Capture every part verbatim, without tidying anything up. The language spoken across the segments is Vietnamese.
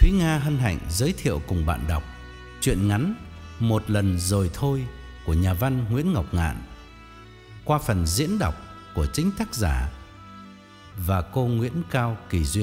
Thúy Nga hân hạnh giới thiệu cùng bạn đọc truyện ngắn Một lần rồi thôi của nhà văn Nguyễn Ngọc Ngạn qua phần diễn đọc của chính tác giả và cô Nguyễn Cao Kỳ Duyên.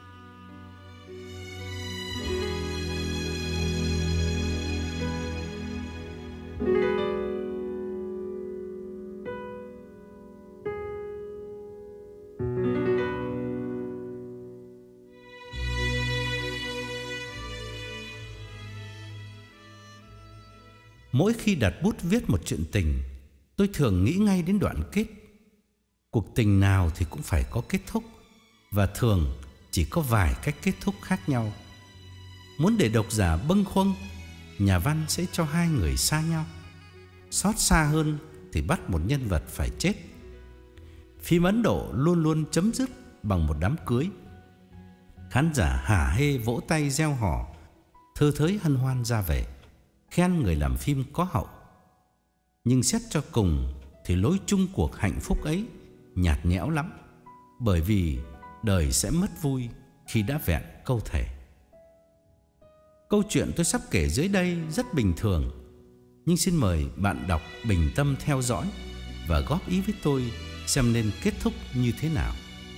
Mỗi khi đặt bút viết một chuyện tình, tôi thường nghĩ ngay đến đoạn kết. Cuộc tình nào thì cũng phải có kết thúc, và thường chỉ có vài cách kết thúc khác nhau. Muốn để độc giả bâng khuâng, nhà văn sẽ cho hai người xa nhau. Xót xa hơn thì bắt một nhân vật phải chết. Phim Ấn Độ luôn luôn chấm dứt bằng một đám cưới. Khán giả hả hê vỗ tay reo hò, thơ thới hân hoan ra về, khen người làm phim có hậu. Nhưng xét cho cùng thì lối chung cuộc hạnh phúc ấy nhạt nhẽo lắm, bởi vì đời sẽ mất vui khi đã vẹn câu thể. Câu chuyện tôi sắp kể dưới đây rất bình thường, nhưng xin mời bạn đọc bình tâm theo dõi và góp ý với tôi xem nên kết thúc như thế nào.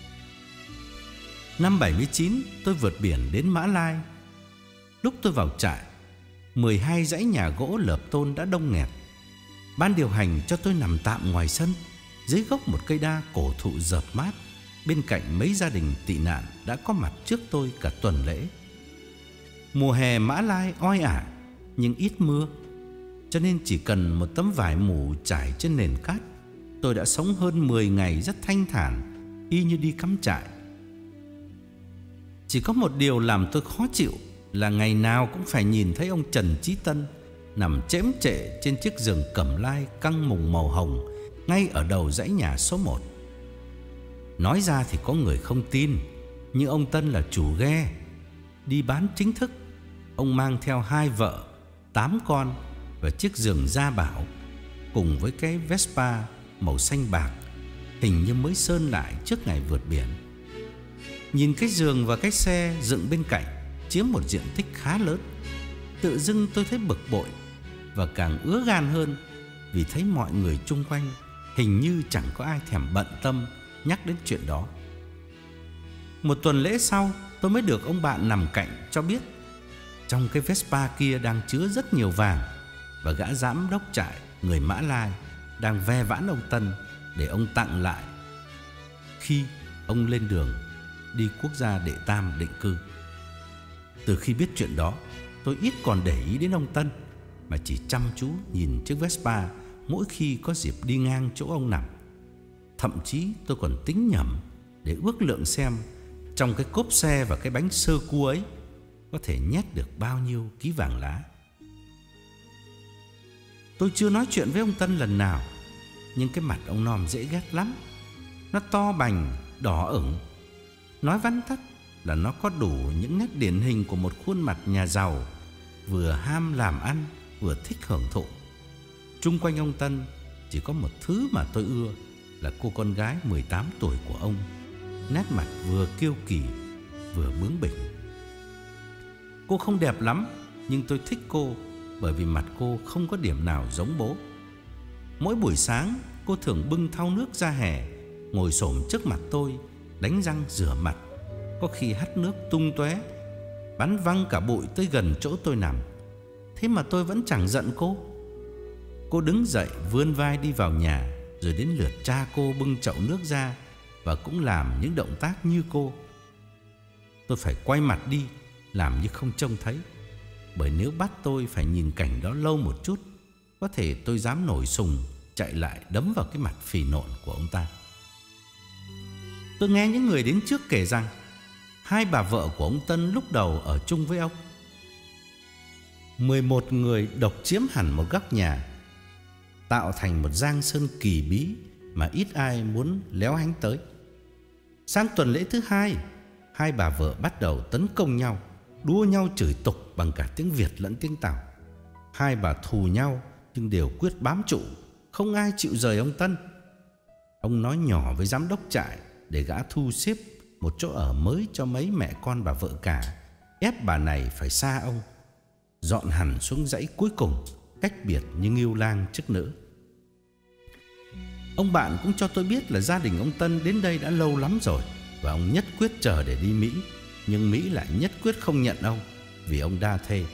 Năm bảy mươi chín, tôi vượt biển đến Mã Lai. Lúc tôi vào trại, mười hai dãy nhà gỗ lợp tôn đã đông nghẹt. Ban điều hành cho tôi nằm tạm ngoài sân, dưới gốc một cây đa cổ thụ rợp mát, bên cạnh mấy gia đình tị nạn đã có mặt trước tôi cả tuần lễ. Mùa hè Mã Lai oi ả nhưng ít mưa, cho nên chỉ cần một tấm vải mủ trải trên nền cát, tôi đã sống hơn mười ngày rất thanh thản, y như đi cắm trại. Chỉ có một điều làm tôi khó chịu là ngày nào cũng phải nhìn thấy ông Trần Chí Tân nằm chễm chệ trên chiếc giường cẩm lai căng mùng màu hồng ngay ở đầu dãy nhà số một. Nói ra thì có người không tin, nhưng ông Tân là chủ ghe, đi bán chính thức. Ông mang theo hai vợ, tám con và chiếc giường gia bảo, cùng với cái Vespa màu xanh bạc, hình như mới sơn lại trước ngày vượt biển. Nhìn cái giường và cái xe dựng bên cạnh chiếm một diện tích khá lớn, tự dưng tôi thấy bực bội và càng ứa gan hơn, vì thấy mọi người chung quanh hình như chẳng có ai thèm bận tâm nhắc đến chuyện đó. Một tuần lễ sau, tôi mới được ông bạn nằm cạnh cho biết trong cái Vespa kia đang chứa rất nhiều vàng, và gã giám đốc trại người Mã Lai đang ve vãn ông Tân để ông tặng lại khi ông lên đường đi quốc gia đệ tam định cư. Từ khi biết chuyện đó, tôi ít còn để ý đến ông Tân, mà chỉ chăm chú nhìn chiếc Vespa mỗi khi có dịp đi ngang chỗ ông nằm. Thậm chí tôi còn tính nhẩm để ước lượng xem trong cái cốp xe và cái bánh sơ cua ấy có thể nhét được bao nhiêu ký vàng lá. Tôi chưa nói chuyện với ông Tân lần nào, nhưng cái mặt ông Nom dễ ghét lắm. Nó to bành, đỏ ửng. Nói vắn tắt là nó có đủ những nét điển hình của một khuôn mặt nhà giàu, vừa ham làm ăn vừa thích hưởng thụ. Chung quanh ông Tân chỉ có một thứ mà tôi ưa, là cô con gái mười tám tuổi của ông, nét mặt vừa kiêu kỳ vừa bướng bỉnh. Cô không đẹp lắm, nhưng tôi thích cô bởi vì mặt cô không có điểm nào giống bố. Mỗi buổi sáng cô thường bưng thau nước ra hè, ngồi xổm trước mặt tôi, đánh răng rửa mặt, có khi hắt nước tung tóe, bắn văng cả bụi tới gần chỗ tôi nằm. Thế mà tôi vẫn chẳng giận cô. Cô đứng dậy vươn vai đi vào nhà, rồi đến lượt cha cô bưng chậu nước ra và cũng làm những động tác như cô. Tôi phải quay mặt đi, làm như không trông thấy, bởi nếu bắt tôi phải nhìn cảnh đó lâu một chút, có thể tôi dám nổi sùng chạy lại đấm vào cái mặt phì nộn của ông ta. Tôi nghe những người đến trước kể rằng hai bà vợ của ông Tân lúc đầu ở chung với ông. Mười một người độc chiếm hẳn một góc nhà, tạo thành một giang sơn kỳ bí mà ít ai muốn léo hánh tới. Sang tuần lễ thứ hai, hai bà vợ bắt đầu tấn công nhau, đua nhau chửi tục bằng cả tiếng Việt lẫn tiếng Tàu. Hai bà thù nhau nhưng đều quyết bám trụ, không ai chịu rời ông Tân. Ông nói nhỏ với giám đốc trại để gã thu xếp một chỗ ở mới cho mấy mẹ con bà vợ cả, ép bà này phải xa ông, dọn hẳn xuống dãy cuối cùng, cách biệt như ngưu lang chức nữ. Ông bạn cũng cho tôi biết là gia đình ông Tân đến đây đã lâu lắm rồi, và ông nhất quyết chờ để đi Mỹ, nhưng Mỹ lại nhất quyết không nhận ông vì ông đa thê.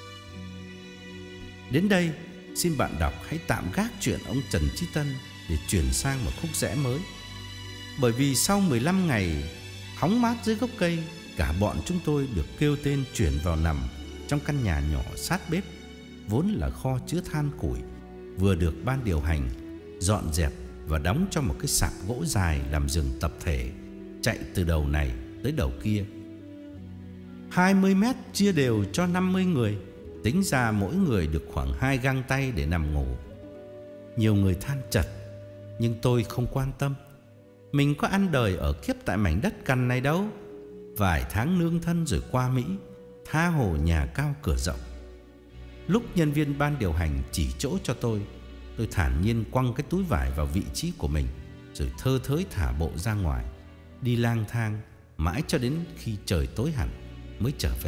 Đến đây, xin bạn đọc hãy tạm gác chuyện ông Trần Chí Tân để chuyển sang một khúc rẽ mới. Bởi vì sau mười lăm ngày hóng mát dưới gốc cây, cả bọn chúng tôi được kêu tên chuyển vào nằm trong căn nhà nhỏ sát bếp, vốn là kho chứa than củi, vừa được ban điều hành dọn dẹp và đóng cho một cái sạp gỗ dài làm giường tập thể chạy từ đầu này tới đầu kia, hai mươi mét chia đều cho năm mươi người. Tính ra mỗi người được khoảng hai găng tay để nằm ngủ. Nhiều người than chật, nhưng tôi không quan tâm. Mình có ăn đời ở kiếp tại mảnh đất cằn này đâu. Vài tháng nương thân rồi qua Mỹ, tha hồ nhà cao cửa rộng. Lúc nhân viên ban điều hành chỉ chỗ cho tôi, tôi thản nhiên quăng cái túi vải vào vị trí của mình, rồi thơ thới thả bộ ra ngoài, đi lang thang mãi cho đến khi trời tối hẳn mới trở về.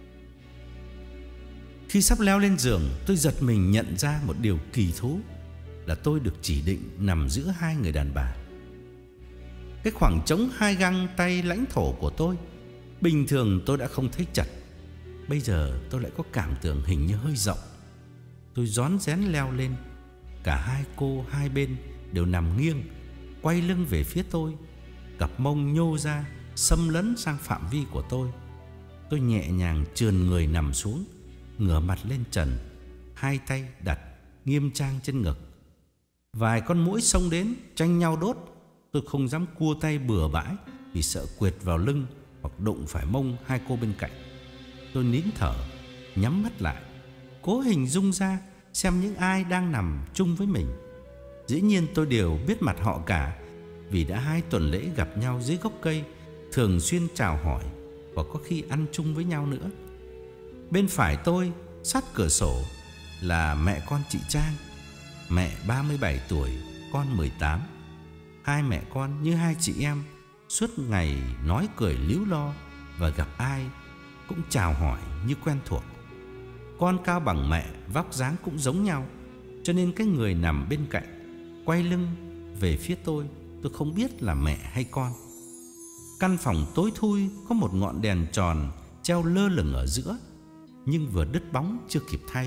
Khi sắp leo lên giường, tôi giật mình nhận ra một điều kỳ thú là tôi được chỉ định nằm giữa hai người đàn bà. Cái khoảng trống hai găng tay lãnh thổ của tôi, bình thường tôi đã không thấy chật, bây giờ tôi lại có cảm tưởng hình như hơi rộng. Tôi rón rén leo lên. Cả hai cô hai bên đều nằm nghiêng, quay lưng về phía tôi, cặp mông nhô ra xâm lấn sang phạm vi của tôi. Tôi nhẹ nhàng trườn người nằm xuống, ngửa mặt lên trần, hai tay đặt nghiêm trang trên ngực. Vài con muỗi xông đến tranh nhau đốt. Tôi không dám cua tay bừa bãi vì sợ quệt vào lưng hoặc đụng phải mông hai cô bên cạnh. Tôi nín thở, nhắm mắt lại, cố hình dung ra xem những ai đang nằm chung với mình. Dĩ nhiên tôi đều biết mặt họ cả, vì đã hai tuần lễ gặp nhau dưới gốc cây, thường xuyên chào hỏi và có khi ăn chung với nhau nữa. Bên phải tôi, sát cửa sổ, là mẹ con chị Trang. Mẹ ba mươi bảy tuổi, con mười tám. Hai mẹ con như hai chị em, suốt ngày nói cười líu lo, và gặp ai cũng chào hỏi như quen thuộc. Con cao bằng mẹ, vóc dáng cũng giống nhau, cho nên cái người nằm bên cạnh quay lưng về phía tôi, tôi không biết là mẹ hay con. Căn phòng tối thui, có một ngọn đèn tròn treo lơ lửng ở giữa, nhưng vừa đứt bóng chưa kịp thay.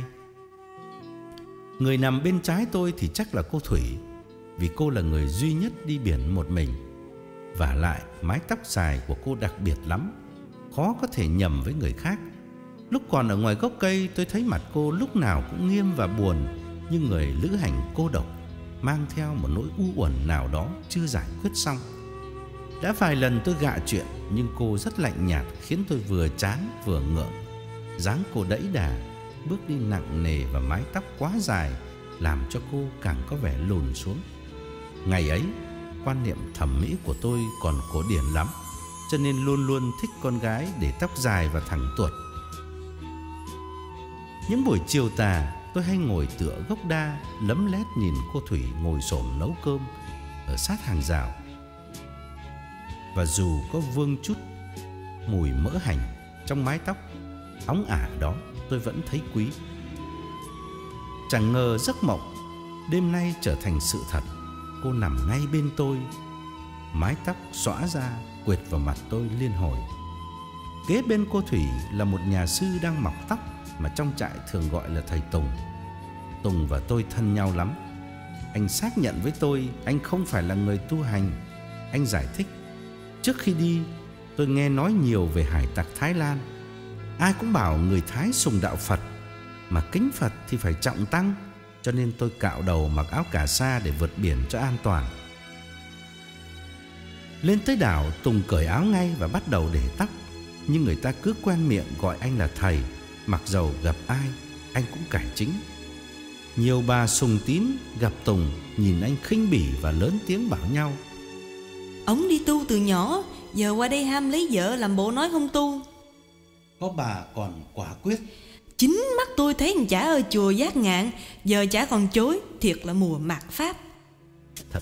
Người nằm bên trái tôi thì chắc là cô Thủy, vì cô là người duy nhất đi biển một mình. Vả lại mái tóc dài của cô đặc biệt lắm, khó có thể nhầm với người khác. Lúc còn ở ngoài gốc cây, tôi thấy mặt cô lúc nào cũng nghiêm và buồn, như người lữ hành cô độc, mang theo một nỗi u uẩn nào đó chưa giải quyết xong. Đã vài lần tôi gạ chuyện, nhưng cô rất lạnh nhạt, khiến tôi vừa chán vừa ngượng. Dáng cô đẫy đà, bước đi nặng nề, và mái tóc quá dài làm cho cô càng có vẻ lùn xuống. Ngày ấy, quan niệm thẩm mỹ của tôi còn cổ điển lắm, cho nên luôn luôn thích con gái để tóc dài và thẳng tuột. Những buổi chiều tà, tôi hay ngồi tựa gốc đa, lấm lét nhìn cô Thủy ngồi xổm nấu cơm ở sát hàng rào. Và dù có vương chút mùi mỡ hành trong mái tóc óng ả đó, tôi vẫn thấy quý. Chẳng ngờ giấc mộng đêm nay trở thành sự thật. Cô nằm ngay bên tôi, mái tóc xõa ra quệt vào mặt tôi liên hồi. Kế bên cô Thủy là một nhà sư đang mọc tóc, mà trong trại thường gọi là thầy Tùng. Tùng và tôi thân nhau lắm. Anh xác nhận với tôi anh không phải là người tu hành. Anh giải thích: trước khi đi, tôi nghe nói nhiều về hải tặc Thái Lan. Ai cũng bảo người Thái sùng đạo Phật, mà kính Phật thì phải trọng tăng, cho nên tôi cạo đầu mặc áo cà sa để vượt biển cho an toàn. Lên tới đảo, Tùng cởi áo ngay và bắt đầu để tóc. Nhưng người ta cứ quen miệng gọi anh là thầy, mặc dầu gặp ai anh cũng cải chính. Nhiều bà sùng tín gặp Tùng nhìn anh khinh bỉ và lớn tiếng bảo nhau: Ông đi tu từ nhỏ, giờ qua đây ham lấy vợ làm bộ nói không tu. Có bà còn quả quyết: Chính mắt tôi thấy thằng chả ở chùa Giác Ngạn, giờ chả còn chối, thiệt là mùa mạt Pháp. Thật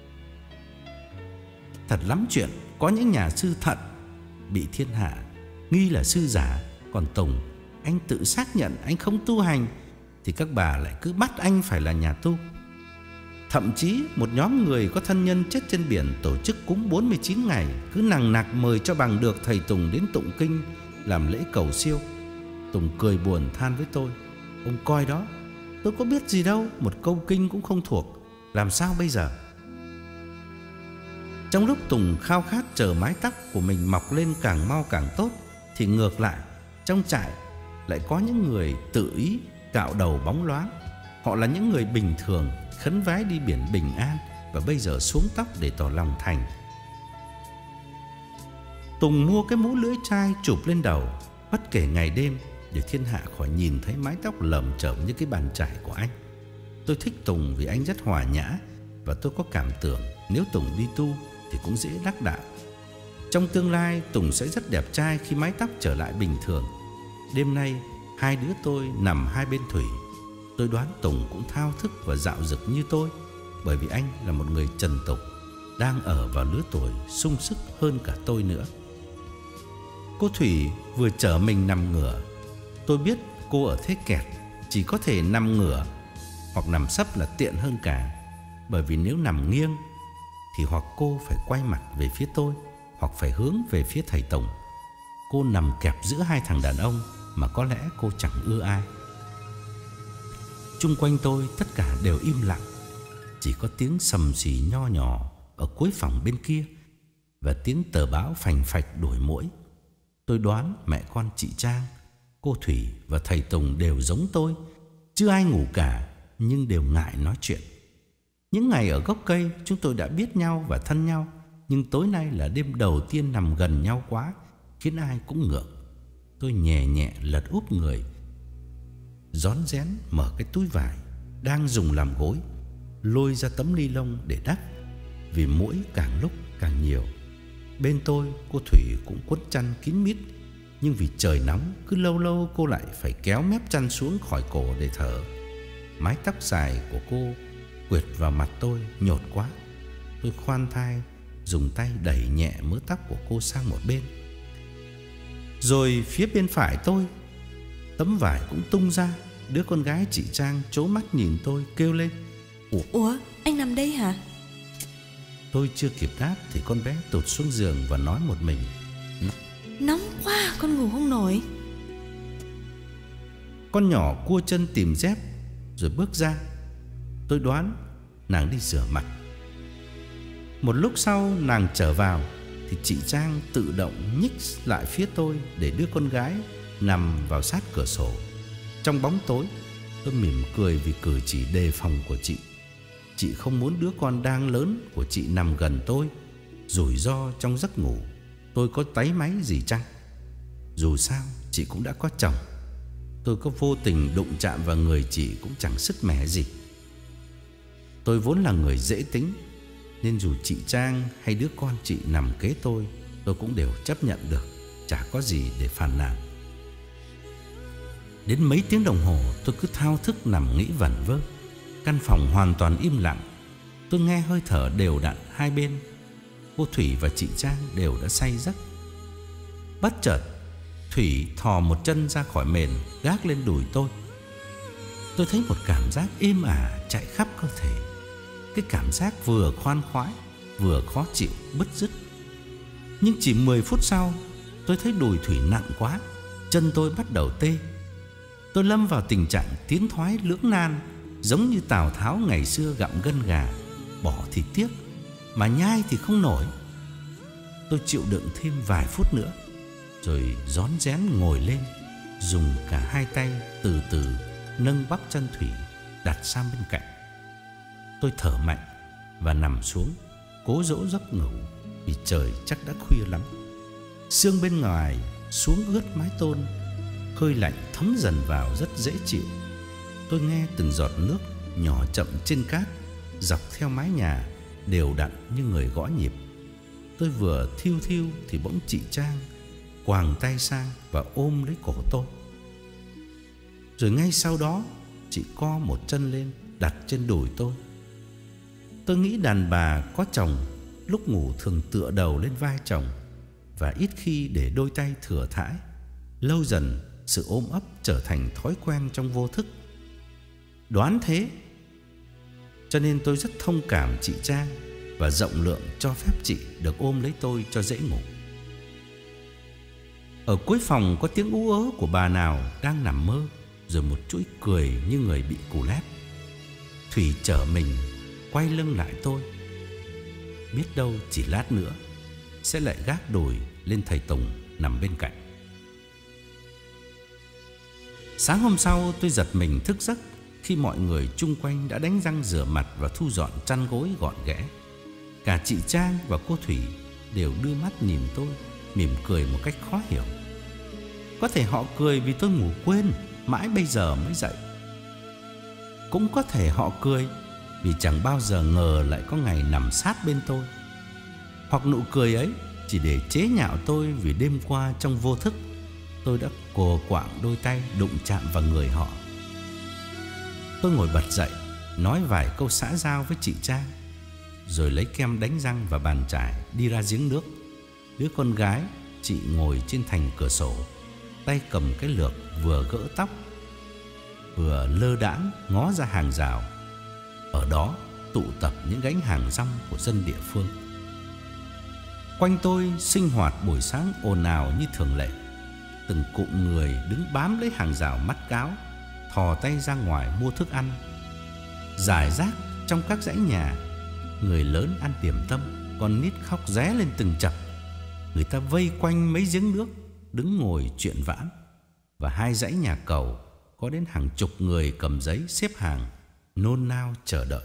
Thật lắm chuyện. Có những nhà sư thật bị thiên hạ nghi là sư giả. Còn Tùng, anh tự xác nhận anh không tu hành, thì các bà lại cứ bắt anh phải là nhà tu. Thậm chí một nhóm người có thân nhân chết trên biển tổ chức cúng bốn mươi chín ngày, cứ nằng nặc mời cho bằng được thầy Tùng đến tụng kinh làm lễ cầu siêu. Tùng cười buồn than với tôi: "Ông coi đó, tôi có biết gì đâu, một câu kinh cũng không thuộc, làm sao bây giờ?" Trong lúc Tùng khao khát chờ mái tóc của mình mọc lên càng mau càng tốt, thì ngược lại trong trại lại có những người tự ý cạo đầu bóng loáng. Họ là những người bình thường khấn vái đi biển bình an, và bây giờ xuống tóc để tỏ lòng thành. Tùng mua cái mũ lưỡi chai chụp lên đầu bất kể ngày đêm, để thiên hạ khỏi nhìn thấy mái tóc lởm chởm như cái bàn chải của anh. Tôi thích Tùng vì anh rất hòa nhã, và tôi có cảm tưởng nếu Tùng đi tu thì cũng dễ đắc đạo. Trong tương lai Tùng sẽ rất đẹp trai khi mái tóc trở lại bình thường. Đêm nay hai đứa tôi nằm hai bên thủy. Tôi đoán Tùng cũng thao thức và dạo dực như tôi, bởi vì anh là một người trần tục, đang ở vào lứa tuổi sung sức hơn cả tôi nữa. Cô Thủy vừa chở mình nằm ngửa. Tôi biết cô ở thế kẹt, chỉ có thể nằm ngửa hoặc nằm sấp là tiện hơn cả. Bởi vì nếu nằm nghiêng thì hoặc cô phải quay mặt về phía tôi, hoặc phải hướng về phía thầy Tùng. Cô nằm kẹp giữa hai thằng đàn ông mà có lẽ cô chẳng ưa ai. Chung quanh tôi tất cả đều im lặng, chỉ có tiếng sầm xì nho nhỏ ở cuối phòng bên kia và tiếng tờ báo phành phạch đuổi muỗi. Tôi đoán mẹ con chị Trang, cô Thủy và thầy Tùng đều giống tôi, chưa ai ngủ cả, nhưng đều ngại nói chuyện. Những ngày ở gốc cây chúng tôi đã biết nhau và thân nhau, nhưng tối nay là đêm đầu tiên nằm gần nhau quá, khiến ai cũng ngượng. Tôi nhẹ nhẹ lật úp người, rón rén mở cái túi vải đang dùng làm gối, lôi ra tấm ni lông để đắp, vì muỗi càng lúc càng nhiều. Bên tôi, cô Thủy cũng quấn chăn kín mít, nhưng vì trời nóng, cứ lâu lâu cô lại phải kéo mép chăn xuống khỏi cổ để thở. Mái tóc dài của cô quệt vào mặt tôi nhột quá. Tôi khoan thai dùng tay đẩy nhẹ mớ tóc của cô sang một bên. Rồi phía bên phải tôi, tấm vải cũng tung ra. Đứa con gái chị Trang trố mắt nhìn tôi kêu lên: Ủa, Ủa anh nằm đây hả? Tôi chưa kịp đáp thì con bé tụt xuống giường và nói một mình: Nóng quá, con ngủ không nổi. Con nhỏ cua chân tìm dép rồi bước ra. Tôi đoán nàng đi rửa mặt. Một lúc sau nàng trở vào thì chị Trang tự động nhích lại phía tôi để đưa con gái nằm vào sát cửa sổ. Trong bóng tối, tôi mỉm cười vì cử chỉ đề phòng của chị. Chị không muốn đứa con đang lớn của chị nằm gần tôi, rủi ro trong giấc ngủ tôi có táy máy gì chăng. Dù sao chị cũng đã có chồng, tôi có vô tình đụng chạm vào người chị cũng chẳng sứt mẻ gì. Tôi vốn là người dễ tính, nên dù chị Trang hay đứa con chị nằm kế tôi, tôi cũng đều chấp nhận được, chả có gì để phàn nàn. Đến mấy tiếng đồng hồ tôi cứ thao thức nằm nghĩ vẩn vơ. Căn phòng hoàn toàn im lặng. Tôi nghe hơi thở đều đặn hai bên. Cô Thủy và chị Trang đều đã say giấc. Bất chợt Thủy thò một chân ra khỏi mền, gác lên đùi tôi. Tôi thấy một cảm giác êm ả chạy khắp cơ thể. Cái cảm giác vừa khoan khoái vừa khó chịu bứt rứt. Nhưng chỉ mười phút sau, tôi thấy đùi Thủy nặng quá, chân tôi bắt đầu tê. Tôi lâm vào tình trạng tiến thoái lưỡng nan, giống như Tào Tháo ngày xưa gặm gân gà, bỏ thì tiếc mà nhai thì không nổi. Tôi chịu đựng thêm vài phút nữa, rồi rón rén ngồi lên, dùng cả hai tay từ từ nâng bắp chân Thủy đặt sang bên cạnh. Tôi thở mạnh và nằm xuống, cố dỗ giấc ngủ, vì trời chắc đã khuya lắm. Sương bên ngoài xuống ướt mái tôn, hơi lạnh thấm dần vào rất dễ chịu. Tôi nghe từng giọt nước nhỏ chậm trên cát, dọc theo mái nhà đều đặn như người gõ nhịp. Tôi vừa thiêu thiêu thì bỗng chị Trang quàng tay sang và ôm lấy cổ tôi. Rồi ngay sau đó chị co một chân lên đặt trên đùi tôi. Tôi nghĩ đàn bà có chồng lúc ngủ thường tựa đầu lên vai chồng, và ít khi để đôi tay thừa thãi. Lâu dần, sự ôm ấp trở thành thói quen trong vô thức. Đoán thế, cho nên tôi rất thông cảm chị Trang và rộng lượng cho phép chị được ôm lấy tôi cho dễ ngủ. Ở cuối phòng có tiếng ú ớ của bà nào đang nằm mơ, rồi một chuỗi cười như người bị cù lét. Thủy trở mình quay lưng lại tôi. Biết đâu chỉ lát nữa sẽ lại gác đùi lên thầy Tùng nằm bên cạnh. Sáng hôm sau tôi giật mình thức giấc khi mọi người chung quanh đã đánh răng rửa mặt và thu dọn chăn gối gọn ghẽ. Cả chị Trang và cô Thủy đều đưa mắt nhìn tôi, mỉm cười một cách khó hiểu. Có thể họ cười vì tôi ngủ quên, mãi bây giờ mới dậy. Cũng có thể họ cười vì chẳng bao giờ ngờ lại có ngày nằm sát bên tôi. Hoặc nụ cười ấy chỉ để chế nhạo tôi vì đêm qua trong vô thức tôi đã cồ quạng đôi tay đụng chạm vào người họ. Tôi ngồi bật dậy, nói vài câu xã giao với chị Trang, rồi lấy kem đánh răng và bàn chải đi ra giếng nước. Đứa con gái, chị ngồi trên thành cửa sổ, tay cầm cái lược vừa gỡ tóc vừa lơ đãng ngó ra hàng rào. Ở đó tụ tập những gánh hàng rong của dân địa phương. Quanh tôi sinh hoạt buổi sáng ồn ào như thường lệ. Từng cụm người đứng bám lấy hàng rào mắt cáo, thò tay ra ngoài mua thức ăn. Rải rác trong các dãy nhà, người lớn ăn điểm tâm, con nít khóc ré lên từng chập. Người ta vây quanh mấy giếng nước, đứng ngồi chuyện vãn. Và hai dãy nhà cầu có đến hàng chục người cầm giấy xếp hàng, nôn nao chờ đợi.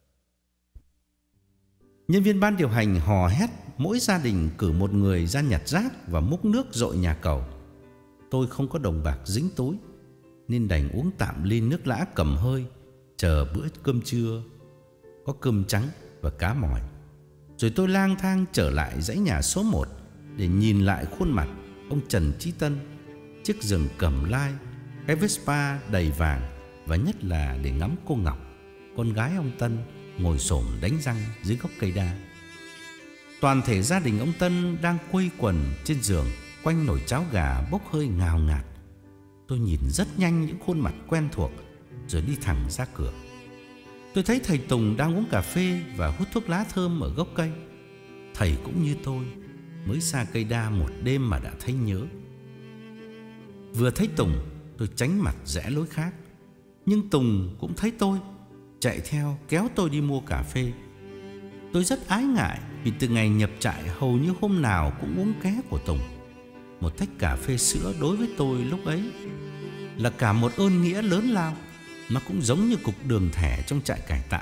Nhân viên ban điều hành hò hét, mỗi gia đình cử một người ra nhặt rác và múc nước dội nhà cầu. Tôi không có đồng bạc dính túi, nên đành uống tạm ly nước lã cầm hơi, chờ bữa cơm trưa có cơm trắng và cá mòi. Rồi tôi lang thang trở lại dãy nhà số một để nhìn lại khuôn mặt ông Trần Chí Tân, chiếc giường cẩm lai, cái Vespa đầy vàng, và nhất là để ngắm cô Ngọc, con gái ông Tân, ngồi xổm đánh răng dưới gốc cây đa. Toàn thể gia đình ông Tân đang quây quần trên giường quanh nồi cháo gà bốc hơi ngào ngạt. Tôi nhìn rất nhanh những khuôn mặt quen thuộc, rồi đi thẳng ra cửa. Tôi thấy thầy Tùng đang uống cà phê và hút thuốc lá thơm ở gốc cây. Thầy cũng như tôi, mới xa cây đa một đêm mà đã thấy nhớ. Vừa thấy Tùng, tôi tránh mặt rẽ lối khác. Nhưng Tùng cũng thấy tôi, chạy theo kéo tôi đi mua cà phê. Tôi rất ái ngại vì từ ngày nhập trại hầu như hôm nào cũng uống ké của Tùng. Một tách cà phê sữa đối với tôi lúc ấy là cả một ơn nghĩa lớn lao. Nó cũng giống như cục đường thẻ trong trại cải tạo.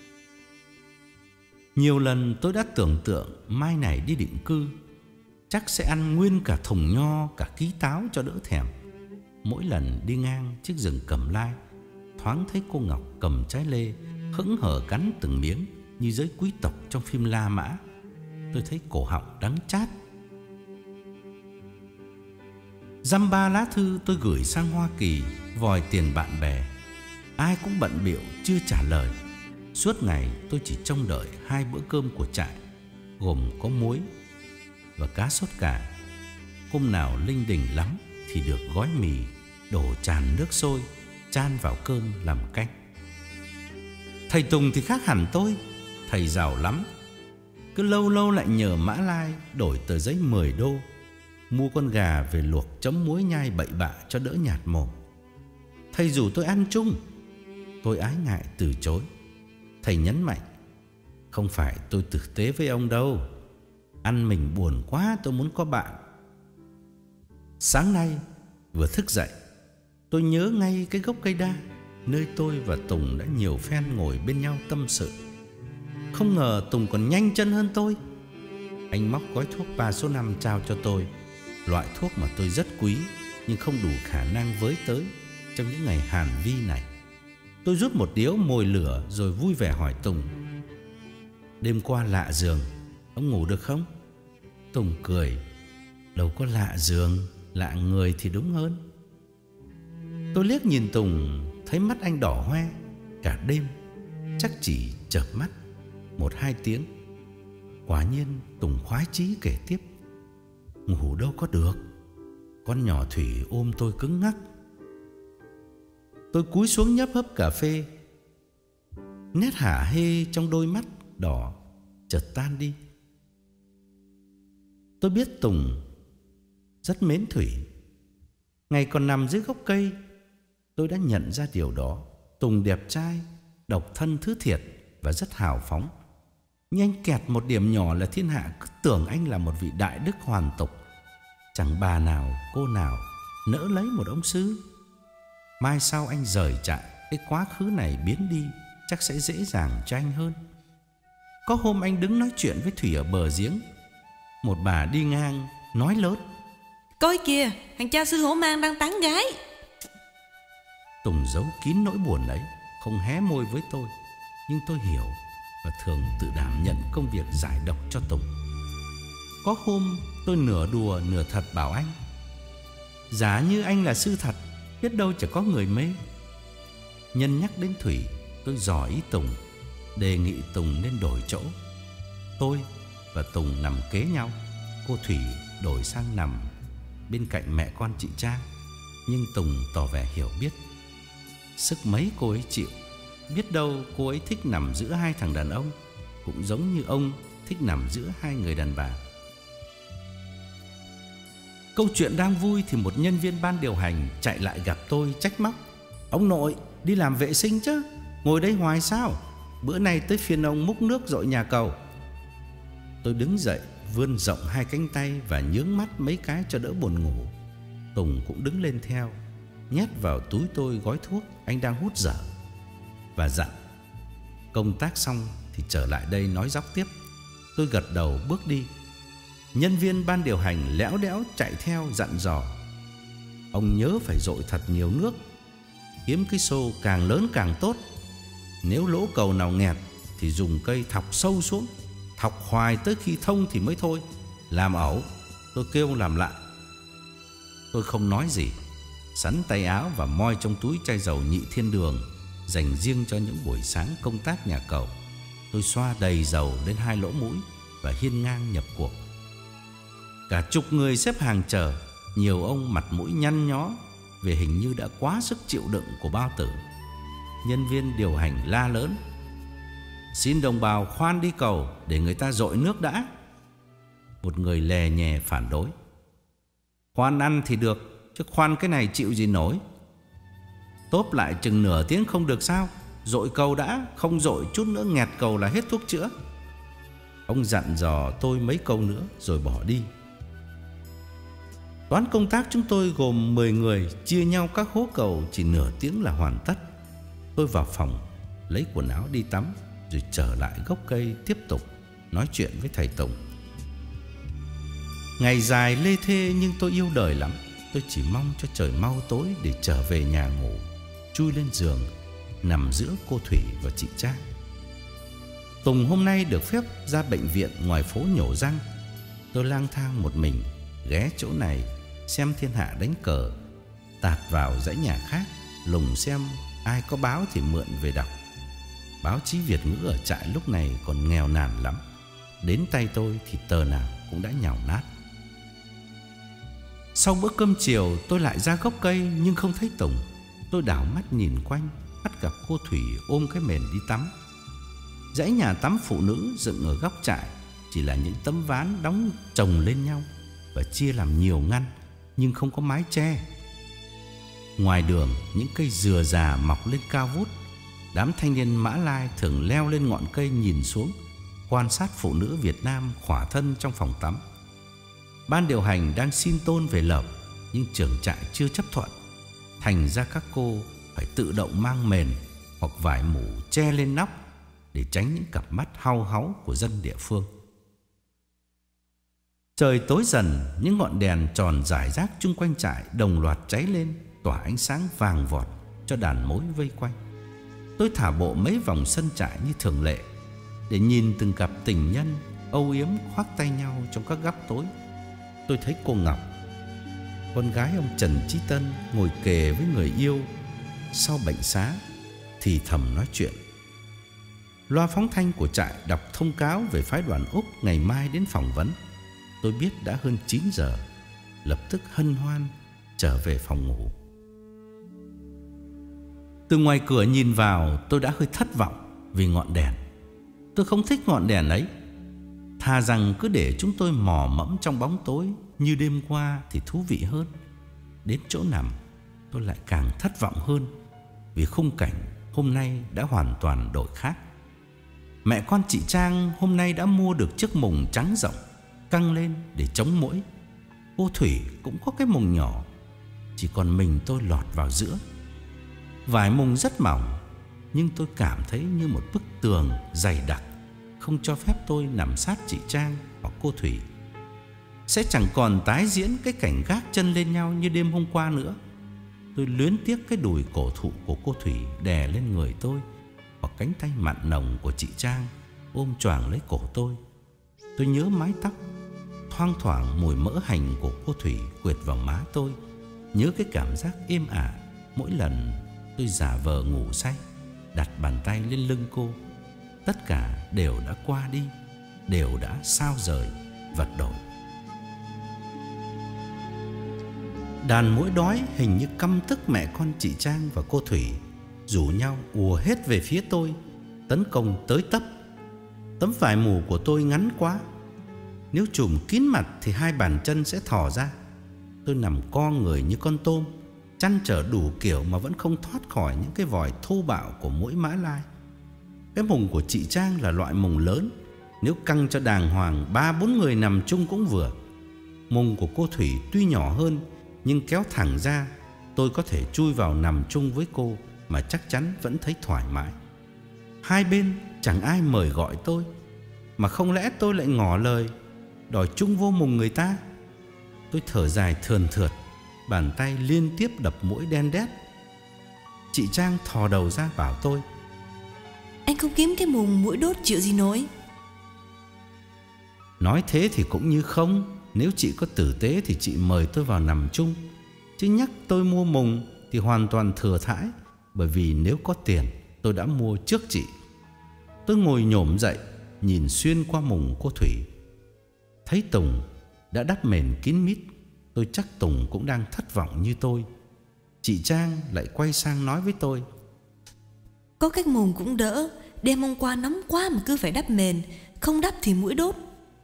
Nhiều lần tôi đã tưởng tượng mai này đi định cư chắc sẽ ăn nguyên cả thùng nho, cả ký táo cho đỡ thèm. Mỗi lần đi ngang chiếc rừng cẩm lai, thoáng thấy cô Ngọc cầm trái lê hững hờ cắn từng miếng như giới quý tộc trong phim La Mã. Tôi thấy cổ họng đắng chát. Dăm ba lá thư tôi gửi sang Hoa Kỳ vòi tiền bạn bè, ai cũng bận bịu chưa trả lời. Suốt ngày tôi chỉ trông đợi hai bữa cơm của trại, gồm có muối và cá sốt cả. Hôm nào linh đình lắm thì được gói mì, đổ tràn nước sôi, chan vào cơm làm canh. Thầy Tùng thì khác hẳn tôi. Thầy giàu lắm, cứ lâu lâu lại nhờ Mã Lai đổi tờ giấy mười đô, mua con gà về luộc chấm muối nhai bậy bạ cho đỡ nhạt mồm. Thầy rủ tôi ăn chung, tôi ái ngại từ chối. Thầy nhấn mạnh, không phải tôi tử tế với ông đâu, ăn mình buồn quá, tôi muốn có bạn. Sáng nay vừa thức dậy, tôi nhớ ngay cái gốc cây đa, nơi tôi và Tùng đã nhiều phen ngồi bên nhau tâm sự. Không ngờ Tùng còn nhanh chân hơn tôi. Anh móc gói thuốc ba số năm trao cho tôi, loại thuốc mà tôi rất quý nhưng không đủ khả năng với tới trong những ngày hàn vi này. Tôi rút một điếu mồi lửa rồi vui vẻ hỏi Tùng, đêm qua lạ giường, ông ngủ được không? Tùng cười, đâu có lạ giường, lạ người thì đúng hơn. Tôi liếc nhìn Tùng, thấy mắt anh đỏ hoe. Cả đêm chắc chỉ chợp mắt một hai tiếng. Quả nhiên Tùng khoái chí kể tiếp. Ngủ đâu có được. Con nhỏ Thủy ôm tôi cứng ngắc. Tôi cúi xuống nhấp hớp cà phê. Nét hả hê trong đôi mắt đỏ chợt tan đi. Tôi biết Tùng rất mến Thủy. Ngày còn nằm dưới gốc cây, tôi đã nhận ra điều đó. Tùng đẹp trai, độc thân thứ thiệt và rất hào phóng. Nhưng anh kẹt một điểm nhỏ là thiên hạ cứ tưởng anh là một vị đại đức hoàn tục. Chẳng bà nào, cô nào nỡ lấy một ông sư. Mai sau anh rời trại, cái quá khứ này biến đi chắc sẽ dễ dàng cho anh hơn. Có hôm anh đứng nói chuyện với Thủy ở bờ giếng. Một bà đi ngang nói lớn: Coi kìa, thằng cha sư hổ mang đang tán gái. Tùng giấu kín nỗi buồn ấy, không hé môi với tôi. Nhưng tôi hiểu và thường tự đảm nhận công việc giải độc cho Tùng. Có hôm tôi nửa đùa nửa thật bảo anh: Giả như anh là sư thật, biết đâu chẳng có người mê. Nhân nhắc đến Thủy, tôi dò ý Tùng, đề nghị Tùng nên đổi chỗ. Tôi và Tùng nằm kế nhau. Cô Thủy đổi sang nằm bên cạnh mẹ con chị Trang. Nhưng Tùng tỏ vẻ hiểu biết. Sức mấy cô ấy chịu. Biết đâu cô ấy thích nằm giữa hai thằng đàn ông, cũng giống như ông thích nằm giữa hai người đàn bà. Câu chuyện đang vui thì một nhân viên ban điều hành chạy lại gặp tôi trách móc: Ông nội, đi làm vệ sinh chứ, ngồi đây hoài sao? Bữa nay tới phiên ông múc nước dội nhà cầu. Tôi đứng dậy, vươn rộng hai cánh tay và nhướng mắt mấy cái cho đỡ buồn ngủ. Tùng cũng đứng lên theo, nhét vào túi tôi gói thuốc anh đang hút dở và dặn: Công tác xong thì trở lại đây nói dóc tiếp. Tôi gật đầu bước đi. Nhân viên ban điều hành lẽo đẽo chạy theo dặn dò: Ông nhớ phải dội thật nhiều nước, kiếm cái xô càng lớn càng tốt. Nếu lỗ cầu nào nghẹt thì dùng cây thọc sâu xuống, thọc hoài tới khi thông thì mới thôi. Làm ẩu, tôi kêu làm lại. Tôi không nói gì, sắn tay áo và moi trong túi chai dầu nhị thiên đường dành riêng cho những buổi sáng công tác nhà cầu. Tôi xoa đầy dầu lên hai lỗ mũi và hiên ngang nhập cuộc. Cả chục người xếp hàng chờ. Nhiều ông mặt mũi nhăn nhó vì hình như đã quá sức chịu đựng của bao tử. Nhân viên điều hành la lớn: Xin đồng bào khoan đi cầu để người ta dội nước đã. Một người lè nhè phản đối: Khoan ăn thì được, chứ khoan cái này chịu gì nổi. Tốp lại chừng nửa tiếng không được sao? Dội cầu đã, không dội chút nữa nghẹt cầu là hết thuốc chữa. Ông dặn dò tôi mấy câu nữa rồi bỏ đi. Toán công tác chúng tôi gồm mười người, chia nhau các hố cầu chỉ nửa tiếng là hoàn tất. Tôi vào phòng, lấy quần áo đi tắm, rồi trở lại gốc cây tiếp tục nói chuyện với thầy Tùng. Ngày dài lê thê nhưng tôi yêu đời lắm. Tôi chỉ mong cho trời mau tối để trở về nhà ngủ, chui lên giường, nằm giữa cô Thủy và chị Trang. Tùng hôm nay được phép ra bệnh viện ngoài phố nhổ răng. Tôi lang thang một mình, ghé chỗ này xem thiên hạ đánh cờ, tạt vào dãy nhà khác, lùng xem ai có báo thì mượn về đọc. Báo chí Việt ngữ ở trại lúc này còn nghèo nàn lắm. Đến tay tôi thì tờ nào cũng đã nhàu nát. Sau bữa cơm chiều tôi lại ra gốc cây nhưng không thấy Tùng. Tôi đảo mắt nhìn quanh, bắt gặp cô Thủy ôm cái mền đi tắm. Dãy nhà tắm phụ nữ dựng ở góc trại chỉ là những tấm ván đóng chồng lên nhau và chia làm nhiều ngăn, nhưng không có mái che. Ngoài đường, những cây dừa già mọc lên cao vút. Đám thanh niên Mã Lai thường leo lên ngọn cây nhìn xuống, quan sát phụ nữ Việt Nam khỏa thân trong phòng tắm. Ban điều hành đang xin tôn về lợp, nhưng trưởng trại chưa chấp thuận. Thành ra các cô phải tự động mang mền hoặc vải mủ che lên nóc để tránh những cặp mắt hau háu của dân địa phương. Trời tối dần, những ngọn đèn tròn rải rác chung quanh trại đồng loạt cháy lên, tỏa ánh sáng vàng vọt cho đàn mối vây quanh. Tôi thả bộ mấy vòng sân trại như thường lệ để nhìn từng cặp tình nhân âu yếm khoác tay nhau trong các góc tối. Tôi thấy cô Ngọc, con gái ông Trần Chí Tân, ngồi kề với người yêu sau bệnh xá, thì thầm nói chuyện. Loa phóng thanh của trại đọc thông cáo về phái đoàn Úc ngày mai đến phỏng vấn. Tôi biết đã hơn chín giờ, lập tức hân hoan trở về phòng ngủ. Từ ngoài cửa nhìn vào, tôi đã hơi thất vọng vì ngọn đèn. Tôi không thích ngọn đèn ấy. Thà rằng cứ để chúng tôi mò mẫm trong bóng tối như đêm qua thì thú vị hơn. Đến chỗ nằm, tôi lại càng thất vọng hơn, vì khung cảnh hôm nay đã hoàn toàn đổi khác. Mẹ con chị Trang hôm nay đã mua được chiếc mùng trắng rộng căng lên để chống muỗi. Cô Thủy cũng có cái mùng nhỏ, chỉ còn mình tôi lọt vào giữa. Vải mùng rất mỏng, nhưng tôi cảm thấy như một bức tường dày đặc, không cho phép tôi nằm sát chị Trang hoặc cô Thủy. Sẽ chẳng còn tái diễn cái cảnh gác chân lên nhau như đêm hôm qua nữa. Tôi luyến tiếc cái đùi cổ thụ của cô Thủy đè lên người tôi, hoặc cánh tay mặn nồng của chị Trang ôm choàng lấy cổ tôi. Tôi nhớ mái tóc, thoang thoảng mùi mỡ hành của cô Thủy quệt vào má tôi. Nhớ cái cảm giác êm ả mỗi lần tôi giả vờ ngủ say, đặt bàn tay lên lưng cô. Tất cả đều đã qua đi, đều đã sao rời, vật đổi. Đàn muỗi đói hình như căm tức mẹ con chị Trang và cô Thủy, rủ nhau ùa hết về phía tôi, tấn công tới tấp. Tấm vải mù của tôi ngắn quá, nếu trùm kín mặt thì hai bàn chân sẽ thò ra. Tôi nằm co người như con tôm, trăn trở đủ kiểu mà vẫn không thoát khỏi những cái vòi thô bạo của muỗi Mã Lai. Cái mùng của chị Trang là loại mùng lớn, nếu căng cho đàng hoàng ba bốn người nằm chung cũng vừa. Mùng của cô Thủy tuy nhỏ hơn, nhưng kéo thẳng ra, tôi có thể chui vào nằm chung với cô mà chắc chắn vẫn thấy thoải mái. Hai bên chẳng ai mời gọi tôi, mà không lẽ tôi lại ngỏ lời đòi chung vô mùng người ta? Tôi thở dài thườn thượt, bàn tay liên tiếp đập muỗi đen đét. Chị Trang thò đầu ra bảo tôi: Anh không kiếm cái mùng muỗi đốt chịu gì nổi. Nói thế thì cũng như không. Nếu chị có tử tế thì chị mời tôi vào nằm chung, chứ nhắc tôi mua mùng thì hoàn toàn thừa thãi. Bởi vì nếu có tiền tôi đã mua trước chị. Tôi ngồi nhổm dậy, nhìn xuyên qua mùng cô Thủy. Thấy Tùng đã đắp mền kín mít. Tôi chắc Tùng cũng đang thất vọng như tôi. Chị Trang lại quay sang nói với tôi: Có cái mùng cũng đỡ, đêm hôm qua nóng quá mà cứ phải đắp mền, không đắp thì muỗi đốt.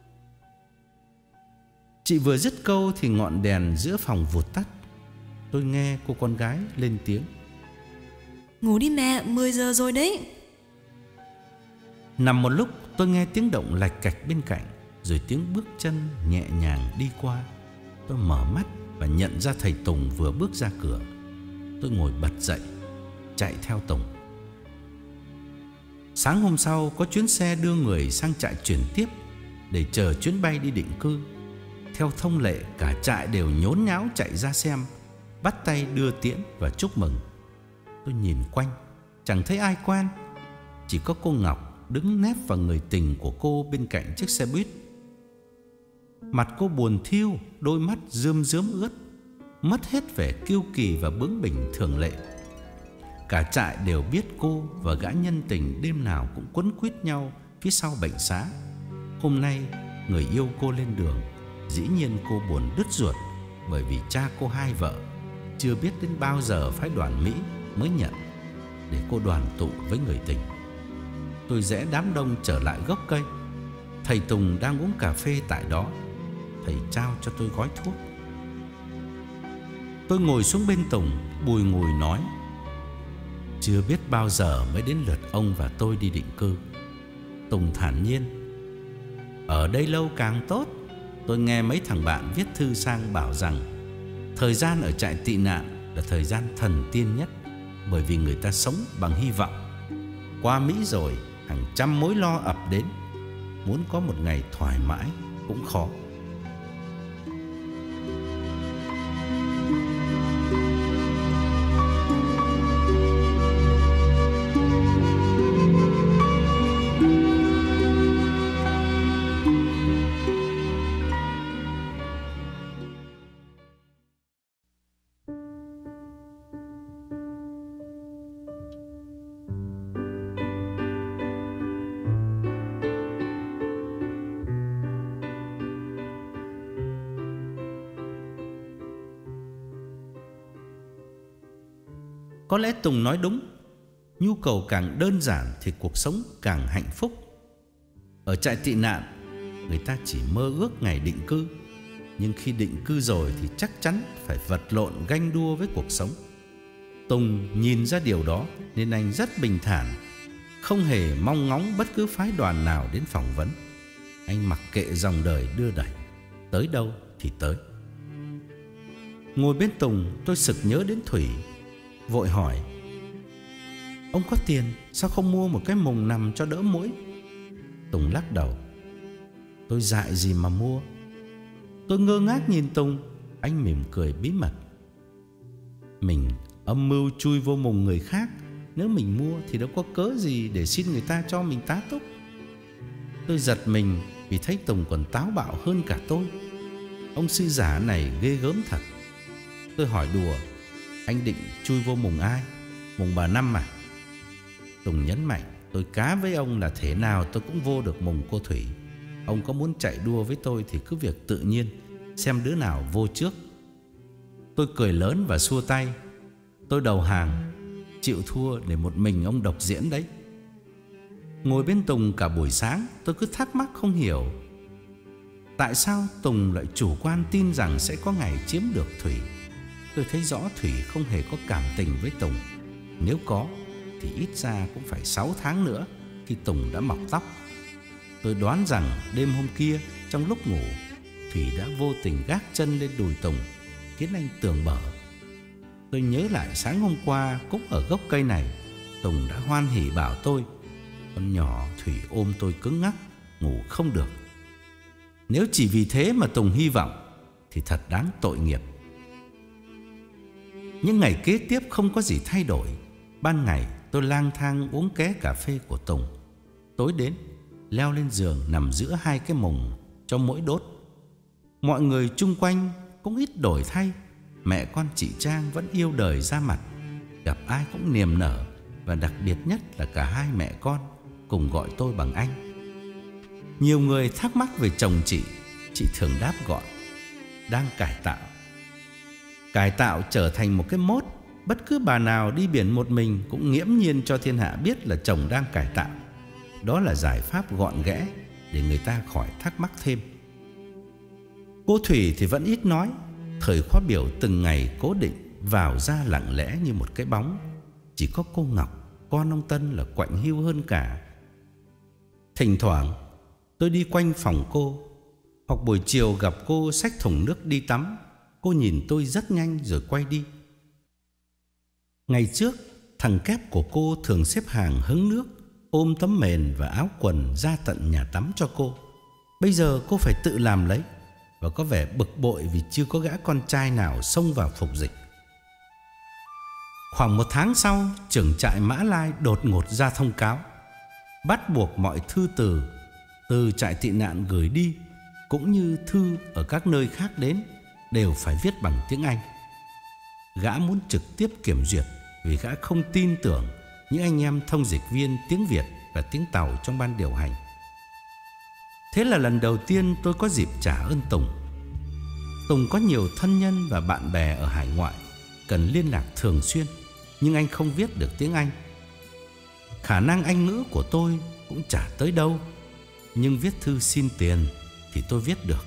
Chị vừa dứt câu thì ngọn đèn giữa phòng vụt tắt. Tôi nghe cô con gái lên tiếng: Ngủ đi mẹ, mười giờ rồi đấy. Nằm một lúc tôi nghe tiếng động lạch cạch bên cạnh, rồi tiếng bước chân nhẹ nhàng đi qua. Tôi mở mắt và nhận ra thầy Tùng vừa bước ra cửa. Tôi ngồi bật dậy, chạy theo Tùng. Sáng hôm sau có chuyến xe đưa người sang trại chuyển tiếp để chờ chuyến bay đi định cư. Theo thông lệ, cả trại đều nhốn nháo chạy ra xem, bắt tay đưa tiễn và chúc mừng. Tôi nhìn quanh, chẳng thấy ai quen. Chỉ có cô Ngọc đứng nép vào người tình của cô bên cạnh chiếc xe buýt. Mặt cô buồn thiu, đôi mắt rơm rớm ướt, mất hết vẻ kiêu kỳ và bướng bỉnh thường lệ. Cả trại đều biết cô và gã nhân tình đêm nào cũng quấn quýt nhau phía sau bệnh xá. Hôm nay người yêu cô lên đường, dĩ nhiên cô buồn đứt ruột, bởi vì cha cô hai vợ chưa biết đến bao giờ phái đoàn Mỹ mới nhận để cô đoàn tụ với người tình. Tôi rẽ đám đông trở lại gốc cây. Thầy Tùng đang uống cà phê tại đó. Thầy trao cho tôi gói thuốc. Tôi ngồi xuống bên Tùng, bùi ngùi nói: Chưa biết bao giờ mới đến lượt ông và tôi đi định cư. Tùng thản nhiên: Ở đây lâu càng tốt. Tôi nghe mấy thằng bạn viết thư sang bảo rằng thời gian ở trại tị nạn là thời gian thần tiên nhất, bởi vì người ta sống bằng hy vọng. Qua Mỹ rồi, hàng trăm mối lo ập đến, muốn có một ngày thoải mái cũng khó. Có lẽ Tùng nói đúng. Nhu cầu càng đơn giản thì cuộc sống càng hạnh phúc. Ở trại tị nạn, người ta chỉ mơ ước ngày định cư, nhưng khi định cư rồi thì chắc chắn phải vật lộn ganh đua với cuộc sống. Tùng nhìn ra điều đó nên anh rất bình thản, không hề mong ngóng bất cứ phái đoàn nào đến phỏng vấn. Anh mặc kệ dòng đời đưa đẩy, tới đâu thì tới. Ngồi bên Tùng, tôi sực nhớ đến Thủy, vội hỏi: "Ông có tiền, sao không mua một cái mùng nằm cho đỡ muỗi?" Tùng lắc đầu: "Tôi dại gì mà mua." Tôi ngơ ngác nhìn Tùng, anh mỉm cười bí mật: "Mình âm mưu chui vô mùng người khác, nếu mình mua thì đâu có cớ gì để xin người ta cho mình tá túc." Tôi giật mình vì thấy Tùng còn táo bạo hơn cả tôi. Ông sư giả này ghê gớm thật. Tôi hỏi đùa: "Anh định chui vô mùng ai? Mùng bà Năm à?" Tùng nhấn mạnh: "Tôi cá với ông là thế nào tôi cũng vô được mùng cô Thủy. Ông có muốn chạy đua với tôi thì cứ việc tự nhiên, xem đứa nào vô trước." Tôi cười lớn và xua tay: "Tôi đầu hàng, chịu thua để một mình ông độc diễn đấy." Ngồi bên Tùng cả buổi sáng, tôi cứ thắc mắc không hiểu tại sao Tùng lại chủ quan tin rằng sẽ có ngày chiếm được Thủy. Tôi thấy rõ Thủy không hề có cảm tình với Tùng. Nếu có thì ít ra cũng phải sáu tháng nữa, khi Tùng đã mọc tóc. Tôi đoán rằng đêm hôm kia, trong lúc ngủ, Thủy đã vô tình gác chân lên đùi Tùng, khiến anh tưởng bở. Tôi nhớ lại sáng hôm qua cũng ở gốc cây này, Tùng đã hoan hỉ bảo tôi: "Con nhỏ Thủy ôm tôi cứng ngắc, ngủ không được." Nếu chỉ vì thế mà Tùng hy vọng thì thật đáng tội nghiệp. Những ngày kế tiếp không có gì thay đổi. Ban ngày tôi lang thang uống ké cà phê của Tùng, tối đến leo lên giường nằm giữa hai cái mùng cho muỗi đốt. Mọi người chung quanh cũng ít đổi thay. Mẹ con chị Trang vẫn yêu đời ra mặt, gặp ai cũng niềm nở, và đặc biệt nhất là cả hai mẹ con cùng gọi tôi bằng anh. Nhiều người thắc mắc về chồng chị, chị thường đáp gọn: "Đang cải tạo." Cải tạo trở thành một cái mốt. Bất cứ bà nào đi biển một mình cũng nghiễm nhiên cho thiên hạ biết là chồng đang cải tạo. Đó là giải pháp gọn ghẽ để người ta khỏi thắc mắc thêm. Cô Thủy thì vẫn ít nói. Thời khóa biểu từng ngày cố định, vào ra lặng lẽ như một cái bóng. Chỉ có cô Ngọc, con ông Tân, là quạnh hiu hơn cả. Thỉnh thoảng tôi đi quanh phòng cô, hoặc buổi chiều gặp cô xách thùng nước đi tắm, cô nhìn tôi rất nhanh rồi quay đi. Ngày trước, thằng kép của cô thường xếp hàng hứng nước, ôm tấm mền và áo quần ra tận nhà tắm cho cô. Bây giờ cô phải tự làm lấy, và có vẻ bực bội vì chưa có gã con trai nào xông vào phục dịch. Khoảng một tháng sau, trưởng trại Mã Lai đột ngột ra thông cáo bắt buộc mọi thư từ từ trại tị nạn gửi đi, cũng như thư ở các nơi khác đến, đều phải viết bằng tiếng Anh. Gã muốn trực tiếp kiểm duyệt vì gã không tin tưởng những anh em thông dịch viên tiếng Việt và tiếng Tàu trong ban điều hành. Thế là lần đầu tiên tôi có dịp trả ơn Tùng. Tùng có nhiều thân nhân và bạn bè ở hải ngoại, cần liên lạc thường xuyên, nhưng anh không viết được tiếng Anh. Khả năng Anh ngữ của tôi cũng chả tới đâu, nhưng viết thư xin tiền thì tôi viết được.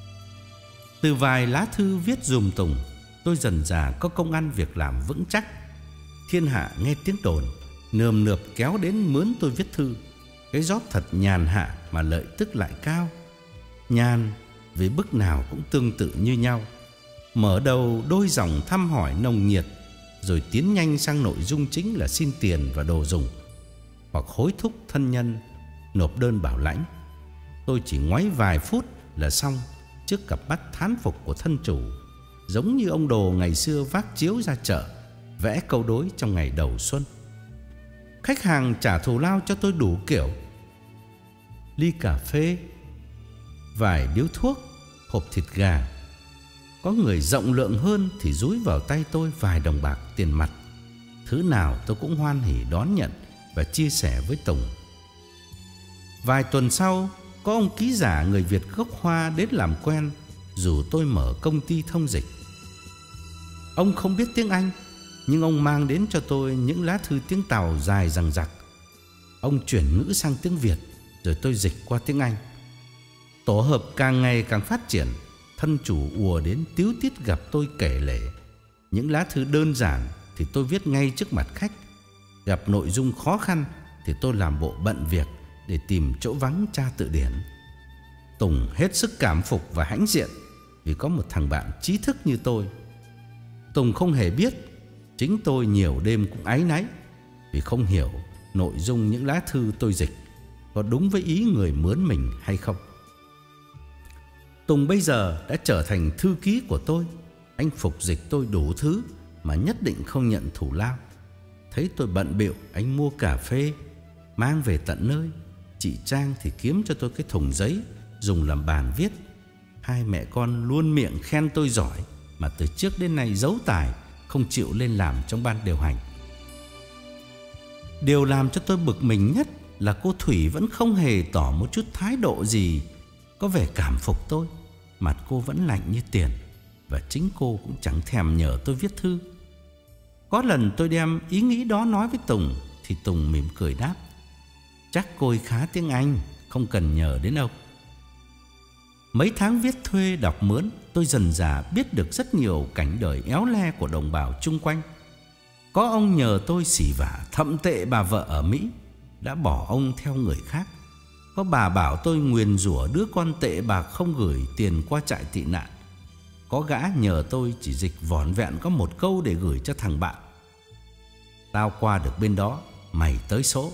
Từ vài lá thư viết dùm Tùng, tôi dần dà có công ăn việc làm vững chắc. Thiên hạ nghe tiếng đồn, nườm nượp kéo đến mướn tôi viết thư. Cái job thật nhàn hạ mà lợi tức lại cao. Nhàn vì bức nào cũng tương tự như nhau. Mở đầu đôi dòng thăm hỏi nồng nhiệt, rồi tiến nhanh sang nội dung chính là xin tiền và đồ dùng, hoặc hối thúc thân nhân nộp đơn bảo lãnh. Tôi chỉ ngoáy vài phút là xong trước cặp mắt thán phục của thân chủ, giống như ông đồ ngày xưa vác chiếu ra chợ vẽ câu đối trong ngày đầu xuân. Khách hàng trả thù lao cho tôi đủ kiểu: ly cà phê, vài điếu thuốc, hộp thịt gà. Có người rộng lượng hơn thì dúi vào tay tôi vài đồng bạc tiền mặt. Thứ nào tôi cũng hoan hỉ đón nhận và chia sẻ với Tùng. Vài tuần sau, có ông ký giả người Việt gốc Hoa đến làm quen, rủ tôi mở công ty thông dịch. Ông không biết tiếng Anh, nhưng ông mang đến cho tôi những lá thư tiếng Tàu dài dằng dặc. Ông chuyển ngữ sang tiếng Việt, rồi tôi dịch qua tiếng Anh. Tổ hợp càng ngày càng phát triển. Thân chủ ùa đến tíu tít gặp tôi kể lể. Những lá thư đơn giản thì tôi viết ngay trước mặt khách. Gặp nội dung khó khăn thì tôi làm bộ bận việc để tìm chỗ vắng tra từ điển. Tùng hết sức cảm phục và hãnh diện vì có một thằng bạn trí thức như tôi. Tùng không hề biết chính tôi nhiều đêm cũng áy náy vì không hiểu nội dung những lá thư tôi dịch có đúng với ý người mướn mình hay không. Tùng bây giờ đã trở thành thư ký của tôi. Anh phục dịch tôi đủ thứ mà nhất định không nhận thù lao. Thấy tôi bận bịu, anh mua cà phê mang về tận nơi. Chị Trang thì kiếm cho tôi cái thùng giấy dùng làm bàn viết. Hai mẹ con luôn miệng khen tôi giỏi, mà từ trước đến nay giấu tài, không chịu lên làm trong ban điều hành. Điều làm cho tôi bực mình nhất là cô Thủy vẫn không hề tỏ một chút thái độ gì có vẻ cảm phục tôi. Mặt cô vẫn lạnh như tiền, và chính cô cũng chẳng thèm nhờ tôi viết thư. Có lần tôi đem ý nghĩ đó nói với Tùng thì Tùng mỉm cười đáp: chắc cô ấy khá tiếng Anh, không cần nhờ đến ông. Mấy tháng viết thuê đọc mướn, tôi dần dà biết được rất nhiều cảnh đời éo le của đồng bào chung quanh. Có ông nhờ tôi xỉ vả thậm tệ bà vợ ở Mỹ, đã bỏ ông theo người khác. Có bà bảo tôi nguyền rủa đứa con tệ bạc không gửi tiền qua trại tị nạn. Có gã nhờ tôi chỉ dịch vỏn vẹn có một câu để gửi cho thằng bạn: tao qua được bên đó, mày tới số.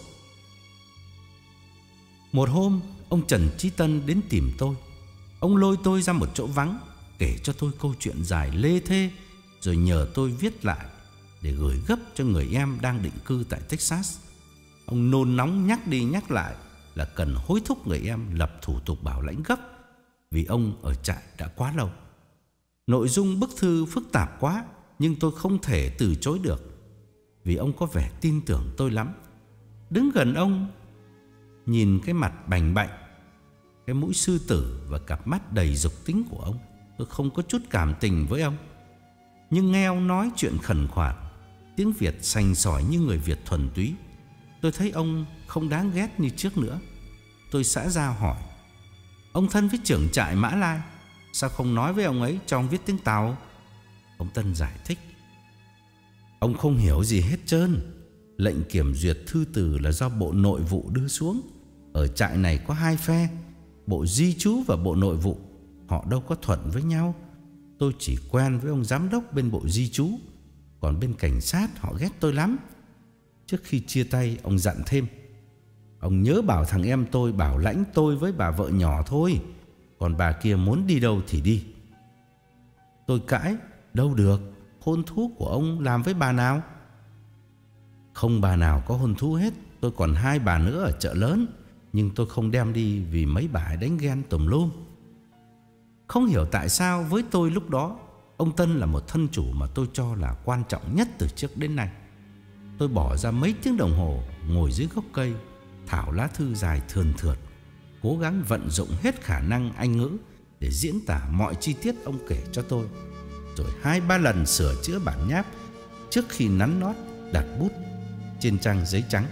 Một hôm, ông Trần Chí Tân đến tìm tôi. Ông lôi tôi ra một chỗ vắng, kể cho tôi câu chuyện dài lê thê, rồi nhờ tôi viết lại để gửi gấp cho người em đang định cư tại Texas. Ông nôn nóng nhắc đi nhắc lại là cần hối thúc người em lập thủ tục bảo lãnh gấp, vì ông ở trại đã quá lâu. Nội dung bức thư phức tạp quá, nhưng tôi không thể từ chối được, vì ông có vẻ tin tưởng tôi lắm. Đứng gần ông, nhìn cái mặt bành bạnh, cái mũi sư tử và cặp mắt đầy dục tính của ông, tôi không có chút cảm tình với ông. Nhưng nghe ông nói chuyện khẩn khoản, tiếng Việt sành sỏi như người Việt thuần túy, tôi thấy ông không đáng ghét như trước nữa. Tôi xã giao hỏi: ông thân với trưởng trại Mã Lai, sao không nói với ông ấy cho ông viết tiếng Tàu? Ông Tân giải thích: ông không hiểu gì hết trơn. Lệnh kiểm duyệt thư từ là do Bộ Nội vụ đưa xuống. Ở trại này có hai phe, Bộ Di trú và Bộ Nội vụ. Họ đâu có thuận với nhau. Tôi chỉ quen với ông giám đốc bên Bộ Di trú, còn bên cảnh sát họ ghét tôi lắm. Trước khi chia tay, ông dặn thêm: ông nhớ bảo thằng em tôi bảo lãnh tôi với bà vợ nhỏ thôi, còn bà kia muốn đi đâu thì đi. Tôi cãi: đâu được, hôn thú của ông làm với bà nào? Không bà nào có hôn thú hết. Tôi còn hai bà nữa ở chợ lớn, nhưng tôi không đem đi vì mấy bà ấy đánh ghen tùm lum. Không hiểu tại sao với tôi lúc đó, ông Tân là một thân chủ mà tôi cho là quan trọng nhất từ trước đến nay. Tôi bỏ ra mấy tiếng đồng hồ ngồi dưới gốc cây, thảo lá thư dài thườn thượt, cố gắng vận dụng hết khả năng Anh ngữ để diễn tả mọi chi tiết ông kể cho tôi, rồi hai ba lần sửa chữa bản nháp trước khi nắn nót đặt bút trên trang giấy trắng.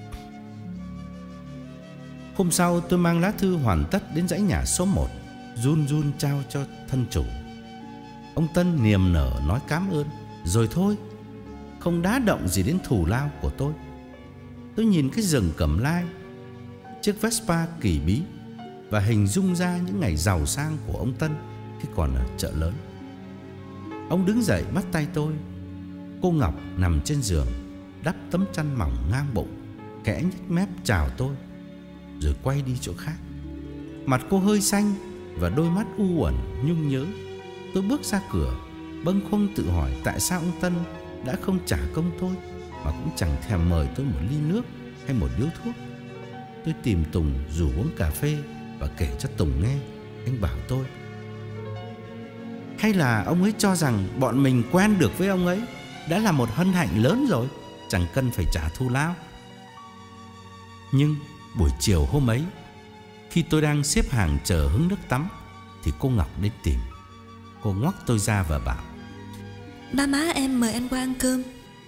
Hôm sau, tôi mang lá thư hoàn tất đến dãy nhà số một, run run trao cho thân chủ. Ông Tân niềm nở nói cảm ơn, rồi thôi, không đá động gì đến thù lao của tôi. Tôi nhìn cái rừng cẩm lai, chiếc Vespa kỳ bí, và hình dung ra những ngày giàu sang của ông Tân khi còn ở chợ lớn. Ông đứng dậy bắt tay tôi. Cô Ngọc nằm trên giường, đắp tấm chăn mỏng ngang bụng, khẽ nhếch mép chào tôi, rồi quay đi chỗ khác. Mặt cô hơi xanh và đôi mắt u uẩn nhung nhớ. Tôi bước ra cửa, bâng khuâng tự hỏi tại sao ông Tân đã không trả công tôi, mà cũng chẳng thèm mời tôi một ly nước hay một điếu thuốc. Tôi tìm Tùng rủ uống cà phê và kể cho Tùng nghe. Anh bảo tôi: hay là ông ấy cho rằng bọn mình quen được với ông ấy đã là một hân hạnh lớn rồi, chẳng cần phải trả thù lao. Nhưng buổi chiều hôm ấy, khi tôi đang xếp hàng chờ hứng nước tắm, thì cô Ngọc đến tìm. Cô ngoắc tôi ra và bảo: ba má em mời anh qua ăn cơm.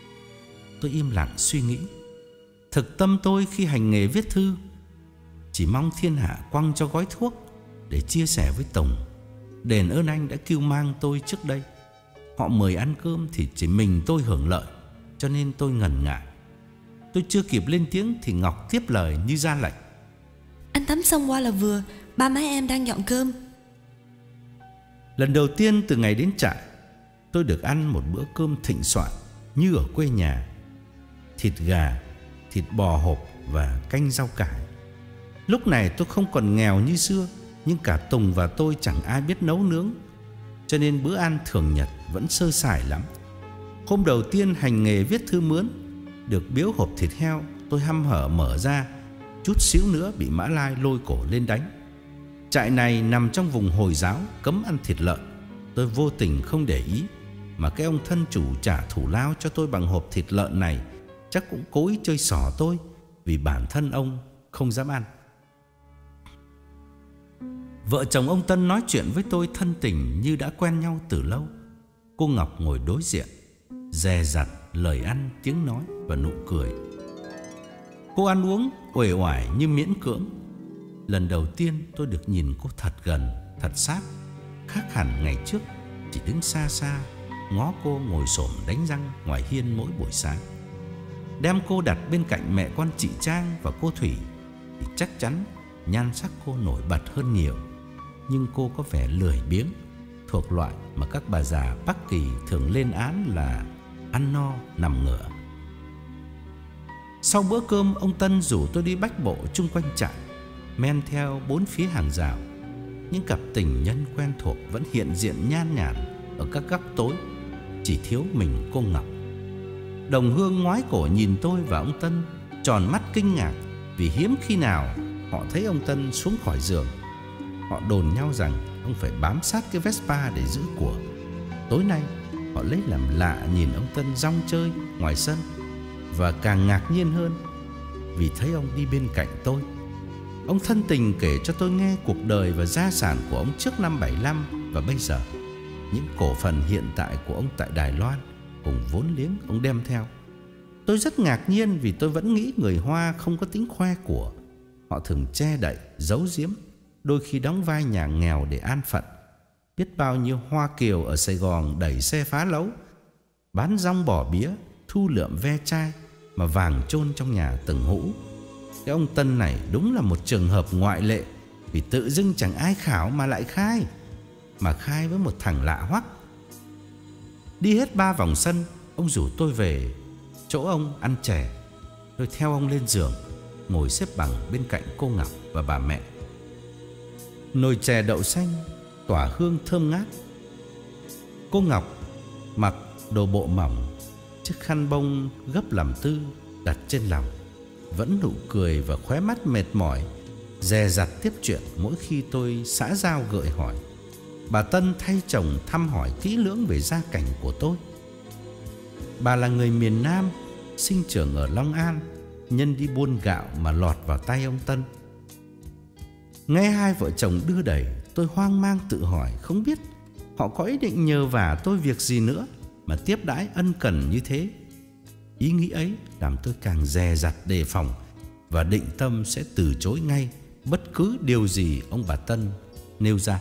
tôi im lặng suy nghĩ. Thực tâm tôi khi hành nghề viết thư chỉ mong thiên hạ quăng cho gói thuốc để chia sẻ với Tùng. Đền ơn anh đã cưu mang tôi trước đây. Họ mời ăn cơm thì chỉ mình tôi hưởng lợi, cho nên tôi ngần ngại. Tôi chưa kịp lên tiếng thì Ngọc tiếp lời như ra lệnh. Anh tắm xong qua là vừa, ba má em đang dọn cơm. Lần đầu tiên từ ngày đến trại, tôi được ăn một bữa cơm thịnh soạn như ở quê nhà. Thịt gà, thịt bò hộp và canh rau cải. Lúc này tôi không còn nghèo như xưa, nhưng cả Tùng và tôi chẳng ai biết nấu nướng, cho nên bữa ăn thường nhật vẫn sơ sài lắm. Hôm đầu tiên hành nghề viết thư mướn, được biếu hộp thịt heo, tôi hăm hở mở ra, chút xíu nữa bị Mã Lai lôi cổ lên đánh. Trại này nằm trong vùng Hồi giáo cấm ăn thịt lợn. Tôi vô tình không để ý, mà cái ông thân chủ trả thù lao cho tôi bằng hộp thịt lợn này chắc cũng cố ý chơi xỏ tôi, vì bản thân ông không dám ăn. Vợ chồng ông Tân nói chuyện với tôi thân tình như đã quen nhau từ lâu. Cô Ngọc ngồi đối diện, dè dặt lời ăn, tiếng nói và nụ cười. Cô ăn uống uể oải như miễn cưỡng. Lần đầu tiên tôi được nhìn cô thật gần, thật sát, khác hẳn ngày trước chỉ đứng xa xa ngó cô ngồi xổm đánh răng ngoài hiên mỗi buổi sáng. Đem cô đặt bên cạnh mẹ con chị Trang và cô Thủy thì chắc chắn nhan sắc cô nổi bật hơn nhiều. Nhưng cô có vẻ lười biếng, thuộc loại mà các bà già Bắc Kỳ thường lên án là ăn no nằm ngửa. Sau bữa cơm, ông Tân rủ tôi đi bách bộ chung quanh trại, men theo bốn phía hàng rào. Những cặp tình nhân quen thuộc vẫn hiện diện nhan nhản ở các góc tối, chỉ thiếu mình cô Ngọc. Đồng hương ngoái cổ nhìn tôi và ông Tân, tròn mắt kinh ngạc vì hiếm khi nào họ thấy ông Tân xuống khỏi giường. Họ đồn nhau rằng ông phải bám sát cái Vespa để giữ của. Tối nay họ lấy làm lạ nhìn ông Tân rong chơi ngoài sân, và càng ngạc nhiên hơn vì thấy ông đi bên cạnh tôi. Ông thân tình kể cho tôi nghe cuộc đời và gia sản của ông trước năm bảy lăm và bây giờ, những cổ phần hiện tại của ông tại Đài Loan cùng vốn liếng ông đem theo. Tôi rất ngạc nhiên vì tôi vẫn nghĩ người Hoa không có tính khoe của. Họ thường che đậy, giấu giếm, đôi khi đóng vai nhà nghèo để an phận. Biết bao nhiêu Hoa kiều ở Sài Gòn đẩy xe phá lấu, bán rong bò bía, thu lượm ve chai mà vàng chôn trong nhà từng hũ. Cái ông Tân này đúng là một trường hợp ngoại lệ, vì tự dưng chẳng ai khảo mà lại khai, mà khai với một thằng lạ hoắc. Đi hết ba vòng sân, ông rủ tôi về chỗ ông ăn chè. Tôi theo ông lên giường, ngồi xếp bằng bên cạnh cô Ngọc và bà mẹ. Nồi chè đậu xanh tỏa hương thơm ngát. Cô Ngọc mặc đồ bộ mỏng, chiếc khăn bông gấp làm tư đặt trên lòng, vẫn nụ cười và khóe mắt mệt mỏi, dè dặt tiếp chuyện mỗi khi tôi xã giao gợi hỏi. Bà Tân thay chồng thăm hỏi kỹ lưỡng về gia cảnh của tôi. Bà là người miền Nam, sinh trưởng ở Long An, nhân đi buôn gạo mà lọt vào tay ông Tân. Nghe hai vợ chồng đưa đẩy, tôi hoang mang tự hỏi không biết họ có ý định nhờ vả tôi việc gì nữa mà tiếp đãi ân cần như thế. Ý nghĩ ấy làm tôi càng dè dặt đề phòng và định tâm sẽ từ chối ngay bất cứ điều gì ông bà Tân nêu ra.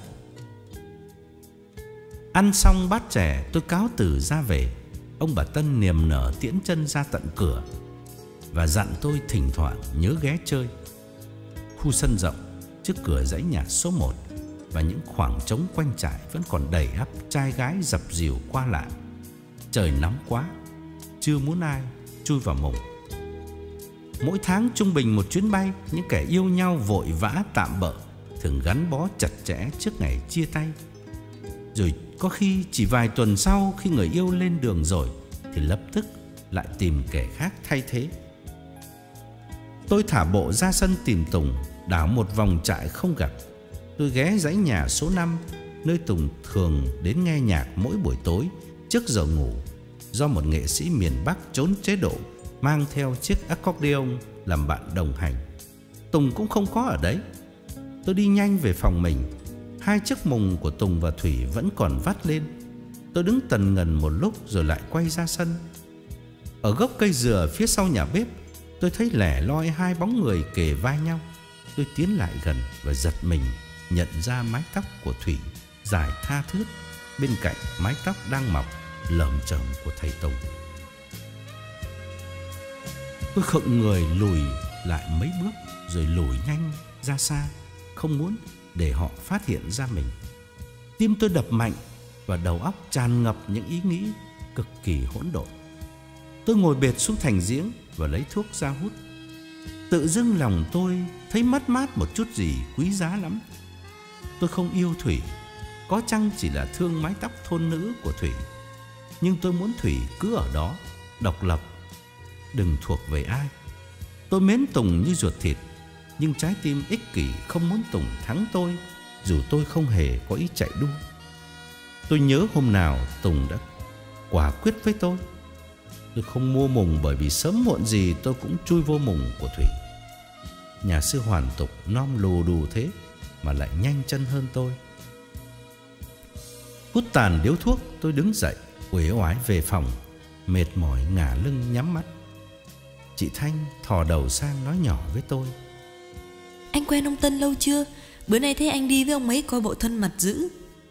Ăn xong bát chè, tôi cáo từ ra về. Ông bà Tân niềm nở tiễn chân ra tận cửa và dặn tôi thỉnh thoảng nhớ ghé chơi. Khu sân rộng trước cửa dãy nhà số một và những khoảng trống quanh trại vẫn còn đầy ắp trai gái dập dìu qua lại. Trời nóng quá, chưa muốn ai chui vào mùng. Mỗi tháng trung bình một chuyến bay, những kẻ yêu nhau vội vã tạm bợ thường gắn bó chặt chẽ trước ngày chia tay. Rồi có khi chỉ vài tuần sau, khi người yêu lên đường rồi, thì lập tức lại tìm kẻ khác thay thế. Tôi thả bộ ra sân tìm Tùng, đảo một vòng trại không gặp. Tôi ghé dãy nhà số năm, nơi Tùng thường đến nghe nhạc mỗi buổi tối trước giờ ngủ, do một nghệ sĩ miền Bắc trốn chế độ mang theo chiếc accordion làm bạn đồng hành. Tùng cũng không có ở đấy. Tôi đi nhanh về phòng mình. Hai chiếc mùng của Tùng và Thủy vẫn còn vắt lên. Tôi đứng tần ngần một lúc rồi lại quay ra sân. Ở gốc cây dừa phía sau nhà bếp, tôi thấy lẻ loi hai bóng người kề vai nhau. Tôi tiến lại gần và giật mình nhận ra mái tóc của Thủy dài tha thướt bên cạnh mái tóc đang mọc lởm chởm của thầy Tùng. Tôi khựng người lùi lại mấy bước rồi lùi nhanh ra xa, không muốn để họ phát hiện ra mình. Tim tôi đập mạnh và đầu óc tràn ngập những ý nghĩ cực kỳ hỗn độn. Tôi ngồi bệt xuống thành giếng và lấy thuốc ra hút. Tự dưng lòng tôi thấy mất mát một chút gì quý giá lắm. Tôi không yêu Thủy, có chăng chỉ là thương mái tóc thôn nữ của Thủy, nhưng tôi muốn Thủy cứ ở đó, độc lập, đừng thuộc về ai. Tôi mến Tùng như ruột thịt, nhưng trái tim ích kỷ không muốn Tùng thắng tôi, dù tôi không hề có ý chạy đua. Tôi nhớ hôm nào Tùng đã quả quyết với tôi. Tôi không mua mùng bởi vì sớm muộn gì tôi cũng chui vô mùng của Thủy. Nhà sư hoàn tục nom lù đù thế mà lại nhanh chân hơn tôi. Hút tàn điếu thuốc, tôi đứng dậy uể oải về phòng, mệt mỏi ngả lưng nhắm mắt. Chị Thanh thò đầu sang nói nhỏ với tôi: Anh quen ông Tân lâu chưa? Bữa nay thấy anh đi với ông ấy coi bộ thân mật dữ.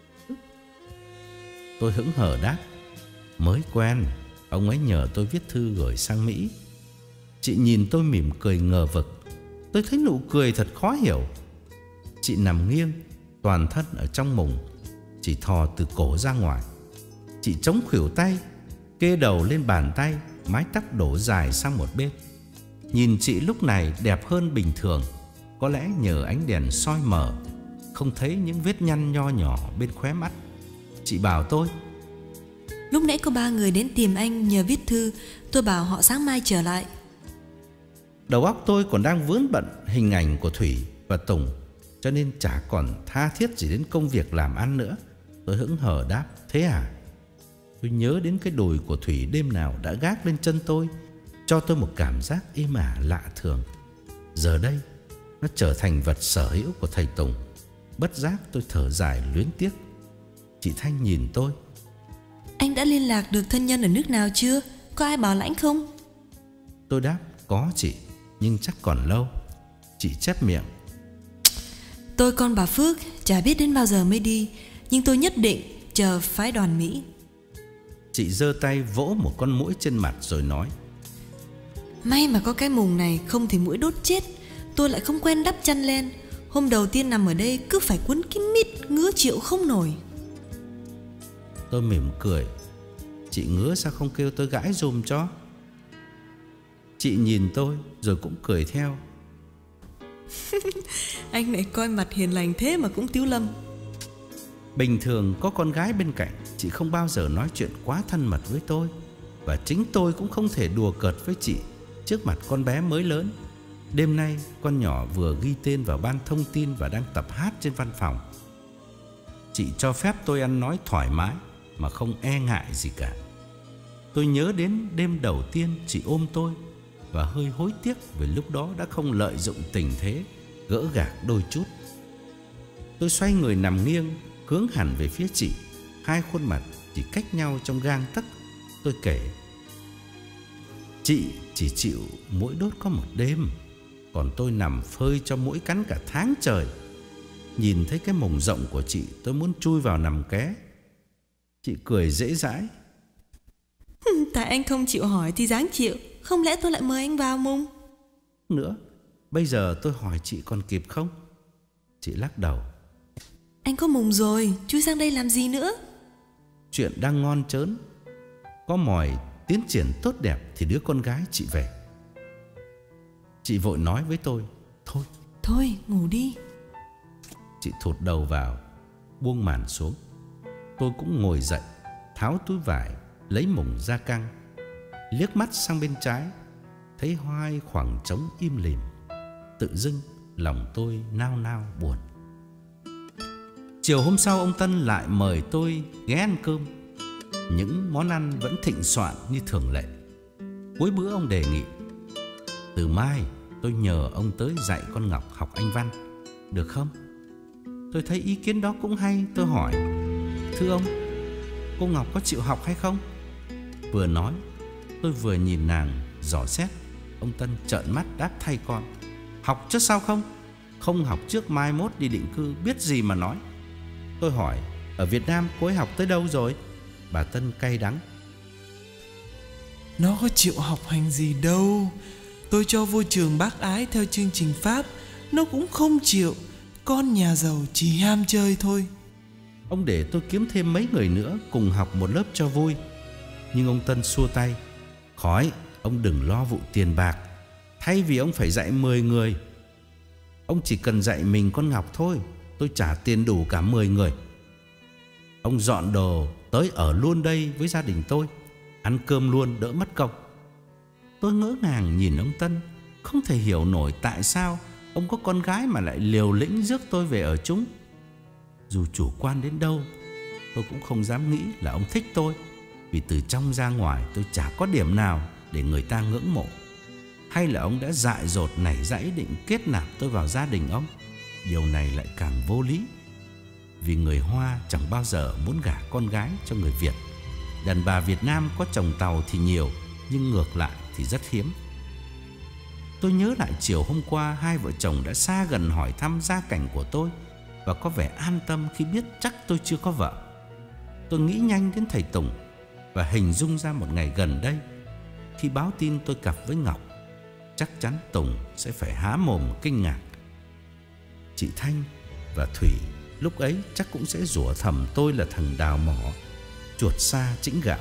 Tôi hững hờ đáp: Mới quen, ông ấy nhờ tôi viết thư gửi sang Mỹ. Chị nhìn tôi mỉm cười ngờ vực. Tôi thấy nụ cười thật khó hiểu. Chị nằm nghiêng, toàn thân ở trong mùng, chỉ thò từ cổ ra ngoài. Chị chống khuỷu tay, kê đầu lên bàn tay, mái tóc đổ dài sang một bên. Nhìn chị lúc này đẹp hơn bình thường, có lẽ nhờ ánh đèn soi mờ, không thấy những vết nhăn nho nhỏ bên khóe mắt. Chị bảo tôi: Lúc nãy có ba người đến tìm anh nhờ viết thư. Tôi bảo họ sáng mai trở lại. Đầu óc tôi còn đang vướng bận hình ảnh của Thủy và Tùng, cho nên chả còn tha thiết gì đến công việc làm ăn nữa. Tôi hững hờ đáp: Thế à? Tôi nhớ đến cái đùi của Thủy đêm nào đã gác lên chân tôi, cho tôi một cảm giác êm ả lạ thường. Giờ đây nó trở thành vật sở hữu của thầy Tùng. Bất giác tôi thở dài luyến tiếc. Chị Thanh nhìn tôi: Anh đã liên lạc được thân nhân ở nước nào chưa? Có ai bảo lãnh không? Tôi đáp: Có chị, nhưng chắc còn lâu. Chị chép miệng: Tôi con bà Phước, chả biết đến bao giờ mới đi, nhưng tôi nhất định chờ phái đoàn Mỹ. Chị giơ tay vỗ một con muỗi trên mặt rồi nói: May mà có cái mùng này, không thì muỗi đốt chết. Tôi lại không quen đắp chăn len. Hôm đầu tiên nằm ở đây cứ phải quấn kín mít, ngứa chịu không nổi. Tôi mỉm cười: Chị ngứa sao không kêu tôi gãi dùm cho? Chị nhìn tôi rồi cũng cười theo. Anh này coi mặt hiền lành thế mà cũng tiếu lâm. Bình thường có con gái bên cạnh, chị không bao giờ nói chuyện quá thân mật với tôi. Và chính tôi cũng không thể đùa cợt với chị trước mặt con bé mới lớn. Đêm nay con nhỏ vừa ghi tên vào ban thông tin và đang tập hát trên văn phòng. Chị cho phép tôi ăn nói thoải mái mà không e ngại gì cả. Tôi nhớ đến đêm đầu tiên chị ôm tôi và hơi hối tiếc vì lúc đó đã không lợi dụng tình thế gỡ gạc đôi chút. Tôi xoay người nằm nghiêng, hướng hẳn về phía chị. Hai khuôn mặt chỉ cách nhau trong gang tấc. Tôi kể: Chị chỉ chịu muỗi đốt có một đêm, còn tôi nằm phơi cho muỗi cắn cả tháng trời. Nhìn thấy cái mồng rộng của chị, tôi muốn chui vào nằm ké. Chị cười dễ dãi: Tại anh không chịu hỏi thì dáng chịu. Không lẽ tôi lại mời anh vào mùng? Nữa, bây giờ tôi hỏi chị còn kịp không? Chị lắc đầu: Anh có mùng rồi, chui sang đây làm gì nữa? Chuyện đang ngon chớn, có mỏi tiến triển tốt đẹp thì đứa con gái chị về. Chị vội nói với tôi: Thôi Thôi ngủ đi. Chị thụt đầu vào, buông màn xuống. Tôi cũng ngồi dậy, tháo túi vải, lấy mùng ra căng. Liếc mắt sang bên trái, thấy hai khoảng trống im lìm. Tự dưng lòng tôi nao nao buồn. Chiều hôm sau ông Tân lại mời tôi ghé ăn cơm. Những món ăn vẫn thịnh soạn như thường lệ. Cuối bữa ông đề nghị: Từ mai tôi nhờ ông tới dạy con Ngọc học Anh văn, được không? Tôi thấy ý kiến đó cũng hay. Tôi hỏi: Thưa ông, cô Ngọc có chịu học hay không? Vừa nói Tôi vừa nhìn nàng dò xét, ông Tân trợn mắt đáp thay con: Học chứ sao không? Không học trước mai mốt đi định cư biết gì mà nói. Tôi hỏi: Ở Việt Nam cô ấy học tới đâu rồi? Bà Tân cay đắng: Nó có chịu học hành gì đâu. Tôi cho vô trường Bác Ái theo chương trình Pháp, nó cũng không chịu. Con nhà giàu chỉ ham chơi thôi. Ông để tôi kiếm thêm mấy người nữa cùng học một lớp cho vui. Nhưng ông Tân xua tay: Khỏi, ông đừng lo vụ tiền bạc. Thay vì ông phải dạy mười người, ông chỉ cần dạy mình con Ngọc thôi. Tôi trả tiền đủ cả mười người. Ông dọn đồ tới ở luôn đây với gia đình tôi, ăn cơm luôn đỡ mất công. Tôi ngỡ ngàng nhìn ông Tân, không thể hiểu nổi tại sao ông có con gái mà lại liều lĩnh rước tôi về ở chung. Dù chủ quan đến đâu, tôi cũng không dám nghĩ là ông thích tôi, vì từ trong ra ngoài tôi chả có điểm nào để người ta ngưỡng mộ. Hay là ông đã dại dột nảy ra ý định kết nạp tôi vào gia đình ông? Điều này lại càng vô lý, vì người Hoa chẳng bao giờ muốn gả con gái cho người Việt. Đàn bà Việt Nam có chồng Tàu thì nhiều, nhưng ngược lại thì rất hiếm. Tôi nhớ lại chiều hôm qua hai vợ chồng đã xa gần hỏi thăm gia cảnh của tôi và có vẻ an tâm khi biết chắc tôi chưa có vợ. Tôi nghĩ nhanh đến thầy Tùng và hình dung ra một ngày gần đây, khi báo tin tôi cặp với Ngọc, chắc chắn Tùng sẽ phải há mồm kinh ngạc. Chị Thanh và Thủy lúc ấy chắc cũng sẽ rủa thầm tôi là thằng đào mỏ, chuột xa chĩnh gạo.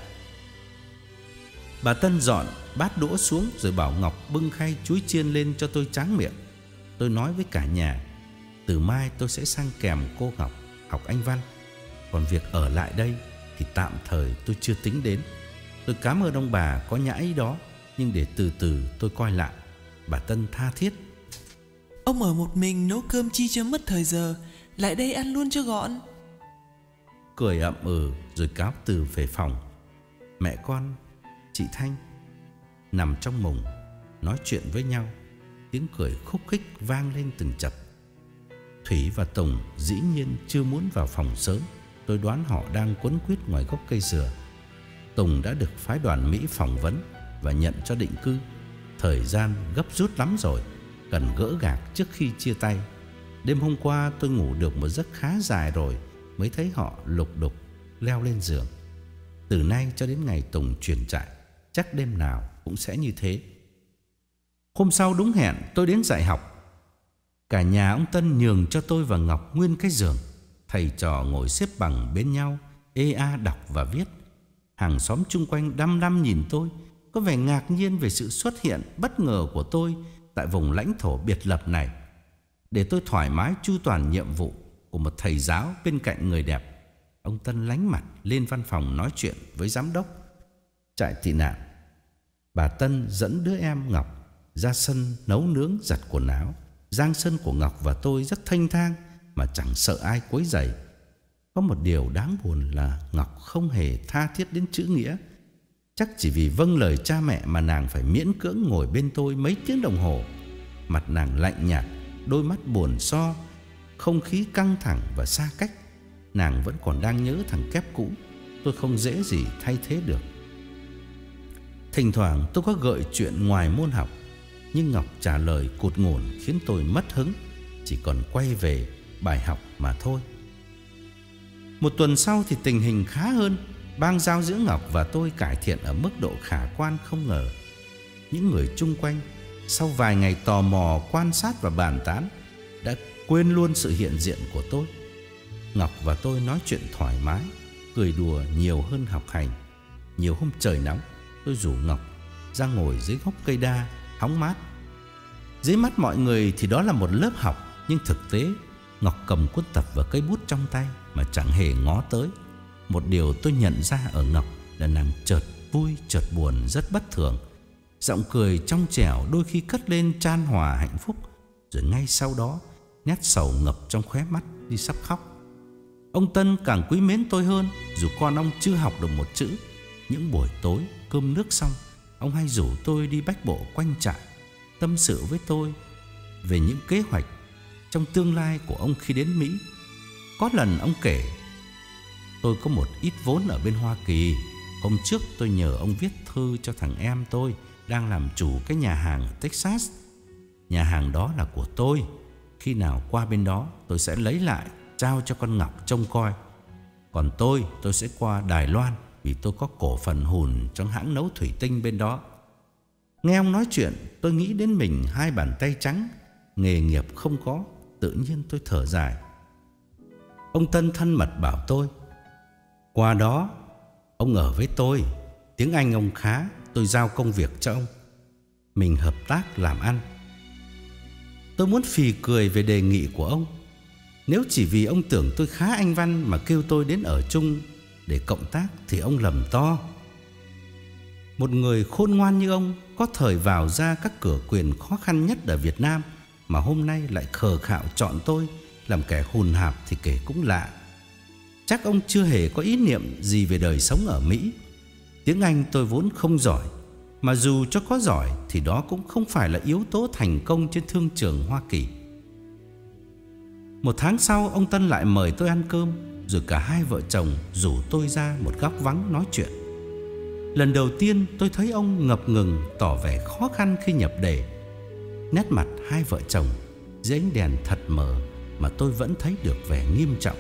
Bà Tân dọn bát đũa xuống rồi bảo Ngọc bưng khay chuối chiên lên cho tôi tráng miệng. Tôi nói với cả nhà: Từ mai tôi sẽ sang kèm cô Ngọc học Anh văn, còn việc ở lại đây thì tạm thời tôi chưa tính đến. Tôi cảm ơn ông bà có nhã ý đó, nhưng để từ từ tôi coi lại. Bà Tân tha thiết: Ông ở một mình nấu cơm chi cho mất thời giờ, lại đây ăn luôn cho gọn. Cười ậm ừ rồi cáo từ về phòng. Mẹ con, chị Thanh nằm trong mùng nói chuyện với nhau, tiếng cười khúc khích vang lên từng chập. Thủy và Tùng dĩ nhiên chưa muốn vào phòng sớm. Tôi đoán họ đang quấn quýt ngoài gốc cây dừa. Tùng đã được phái đoàn Mỹ phỏng vấn và nhận cho định cư. Thời gian gấp rút lắm rồi, cần gỡ gạc trước khi chia tay. Đêm hôm qua tôi ngủ được một giấc khá dài rồi mới thấy họ lục đục leo lên giường. Từ nay cho đến ngày Tùng chuyển trại, chắc đêm nào cũng sẽ như thế. Hôm sau đúng hẹn tôi đến dạy học. Cả nhà ông Tân nhường cho tôi và Ngọc nguyên cái giường. Thầy trò ngồi xếp bằng bên nhau, ê a đọc và viết. Hàng xóm chung quanh đăm đăm nhìn tôi, có vẻ ngạc nhiên về sự xuất hiện bất ngờ của tôi tại vùng lãnh thổ biệt lập này. Để tôi thoải mái chu toàn nhiệm vụ của một thầy giáo bên cạnh người đẹp, ông Tân lánh mặt lên văn phòng nói chuyện với giám đốc trại tị nạn. Bà Tân dẫn đứa em Ngọc ra sân nấu nướng giặt quần áo. Giang sơn của Ngọc và tôi rất thanh thang mà chẳng sợ ai quấy rầy. Có một điều đáng buồn là Ngọc không hề tha thiết đến chữ nghĩa. Chắc chỉ vì vâng lời cha mẹ mà nàng phải miễn cưỡng ngồi bên tôi mấy tiếng đồng hồ. Mặt nàng lạnh nhạt, đôi mắt buồn so, không khí căng thẳng và xa cách. Nàng vẫn còn đang nhớ thằng kép cũ. Tôi không dễ gì thay thế được. Thỉnh thoảng tôi có gợi chuyện ngoài môn học, nhưng Ngọc trả lời cụt ngủn khiến tôi mất hứng, chỉ còn quay về bài học mà thôi. Một tuần sau thì tình hình khá hơn. Bang giao giữa Ngọc và tôi cải thiện ở mức độ khả quan không ngờ. Những người chung quanh sau vài ngày tò mò quan sát và bàn tán đã quên luôn sự hiện diện của tôi. Ngọc và tôi nói chuyện thoải mái, cười đùa nhiều hơn học hành. Nhiều hôm trời nóng, tôi rủ Ngọc ra ngồi dưới gốc cây đa hóng mát. Dưới mắt mọi người thì đó là một lớp học, nhưng thực tế Ngọc cầm cuốn tập và cây bút trong tay mà chẳng hề ngó tới. Một điều tôi nhận ra ở Ngọc là nàng chợt vui chợt buồn rất bất thường. Giọng cười trong trẻo đôi khi cất lên chan hòa hạnh phúc, rồi ngay sau đó nét sầu ngập trong khóe mắt đi sắp khóc. Ông Tân càng quý mến tôi hơn, dù con ông chưa học được một chữ. Những buổi tối cơm nước xong, ông hay rủ tôi đi bách bộ quanh trại, tâm sự với tôi về những kế hoạch trong tương lai của ông khi đến Mỹ. Có lần ông kể: Tôi có một ít vốn ở bên Hoa Kỳ, Hôm trước tôi nhờ ông viết thư cho thằng em tôi đang làm chủ cái nhà hàng ở Texas. Nhà hàng đó là của tôi. Khi nào qua bên đó tôi sẽ lấy lại, trao cho con Ngọc trông coi. Còn tôi, tôi sẽ qua Đài Loan, vì tôi có cổ phần hùn trong hãng nấu thủy tinh bên đó. Nghe ông nói chuyện, tôi nghĩ đến mình hai bàn tay trắng, nghề nghiệp không có. Tự nhiên tôi thở dài. Ông Tân thân mật bảo tôi, qua đó ông ở với tôi, tiếng Anh ông khá, tôi giao công việc cho ông, mình hợp tác làm ăn. Tôi muốn phì cười về đề nghị của ông. Nếu chỉ vì ông tưởng tôi khá anh văn mà kêu tôi đến ở chung để cộng tác thì ông lầm to. Một người khôn ngoan như ông, có thời vào ra các cửa quyền khó khăn nhất ở Việt Nam, mà hôm nay lại khờ khạo chọn tôi làm kẻ hùn hạp thì kể cũng lạ. Chắc ông chưa hề có ý niệm gì về đời sống ở Mỹ. Tiếng Anh tôi vốn không giỏi, mà dù cho có giỏi thì đó cũng không phải là yếu tố thành công trên thương trường Hoa Kỳ. Một tháng sau, ông Tân lại mời tôi ăn cơm, rồi cả hai vợ chồng rủ tôi ra một góc vắng nói chuyện. Lần đầu tiên tôi thấy ông ngập ngừng, tỏ vẻ khó khăn khi nhập đề. Nét mặt hai vợ chồng dưới ánh đèn thật mờ mà tôi vẫn thấy được vẻ nghiêm trọng.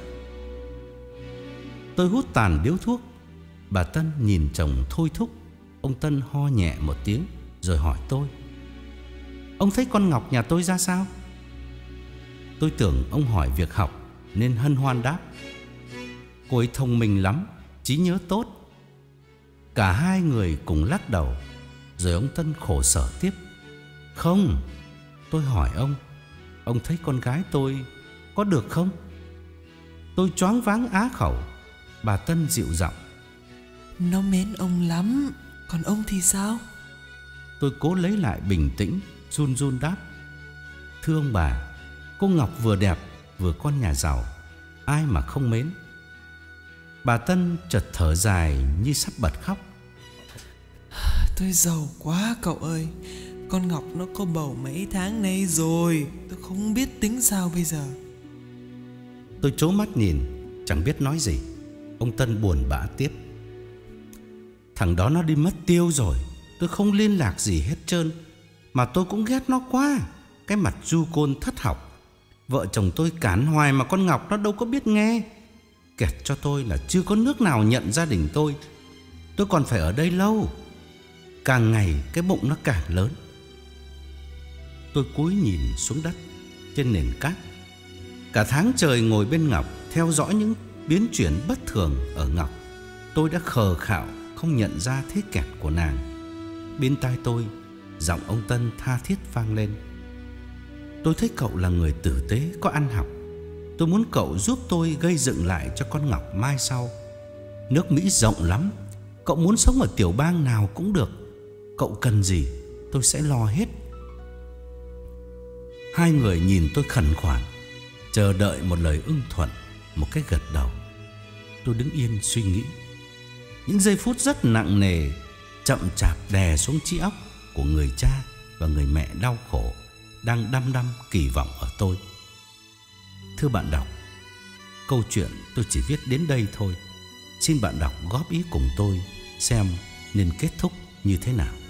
Tôi hút tàn điếu thuốc. Bà Tân nhìn chồng thôi thúc. Ông Tân ho nhẹ một tiếng rồi hỏi tôi, ông thấy con Ngọc nhà tôi ra sao? Tôi tưởng ông hỏi việc học nên hân hoan đáp, cô ấy thông minh lắm, trí nhớ tốt. Cả hai người cùng lắc đầu. Rồi ông Tân khổ sở tiếp, không. Tôi hỏi ông, ông thấy con gái tôi có được không? Tôi choáng váng á khẩu. Bà Tân dịu giọng, nó mến ông lắm. Còn ông thì sao? Tôi cố lấy lại bình tĩnh, run run đáp, thưa ông bà, cô Ngọc vừa đẹp vừa con nhà giàu, ai mà không mến. Bà Tân chợt thở dài như sắp bật khóc. Tôi giàu quá cậu ơi. Con Ngọc nó có bầu mấy tháng nay rồi, tôi không biết tính sao bây giờ. Tôi trố mắt nhìn, chẳng biết nói gì. Ông Tân buồn bã tiếp, thằng đó nó đi mất tiêu rồi, tôi không liên lạc gì hết trơn. Mà tôi cũng ghét nó quá, cái mặt du côn thất học. Vợ chồng tôi cản hoài mà con Ngọc nó đâu có biết nghe. Kẹt cho tôi là chưa có nước nào nhận gia đình tôi. Tôi còn phải ở đây lâu. Càng ngày cái bụng nó càng lớn. Tôi cúi nhìn xuống đất trên nền cát. Cả tháng trời ngồi bên Ngọc, theo dõi những biến chuyển bất thường ở Ngọc, tôi đã khờ khạo không nhận ra thế kẹt của nàng. Bên tai tôi, giọng ông Tân tha thiết vang lên, tôi thấy cậu là người tử tế, có ăn học. Tôi muốn cậu giúp tôi gây dựng lại cho con Ngọc mai sau. Nước Mỹ rộng lắm, cậu muốn sống ở tiểu bang nào cũng được. Cậu cần gì tôi sẽ lo hết. Hai người nhìn tôi khẩn khoản, chờ đợi một lời ưng thuận, một cái gật đầu. Tôi đứng yên suy nghĩ. Những giây phút rất nặng nề chậm chạp đè xuống trí óc của người cha và người mẹ đau khổ đang đăm đăm kỳ vọng ở tôi. Thưa bạn đọc, câu chuyện tôi chỉ viết đến đây thôi. Xin bạn đọc góp ý cùng tôi xem nên kết thúc như thế nào.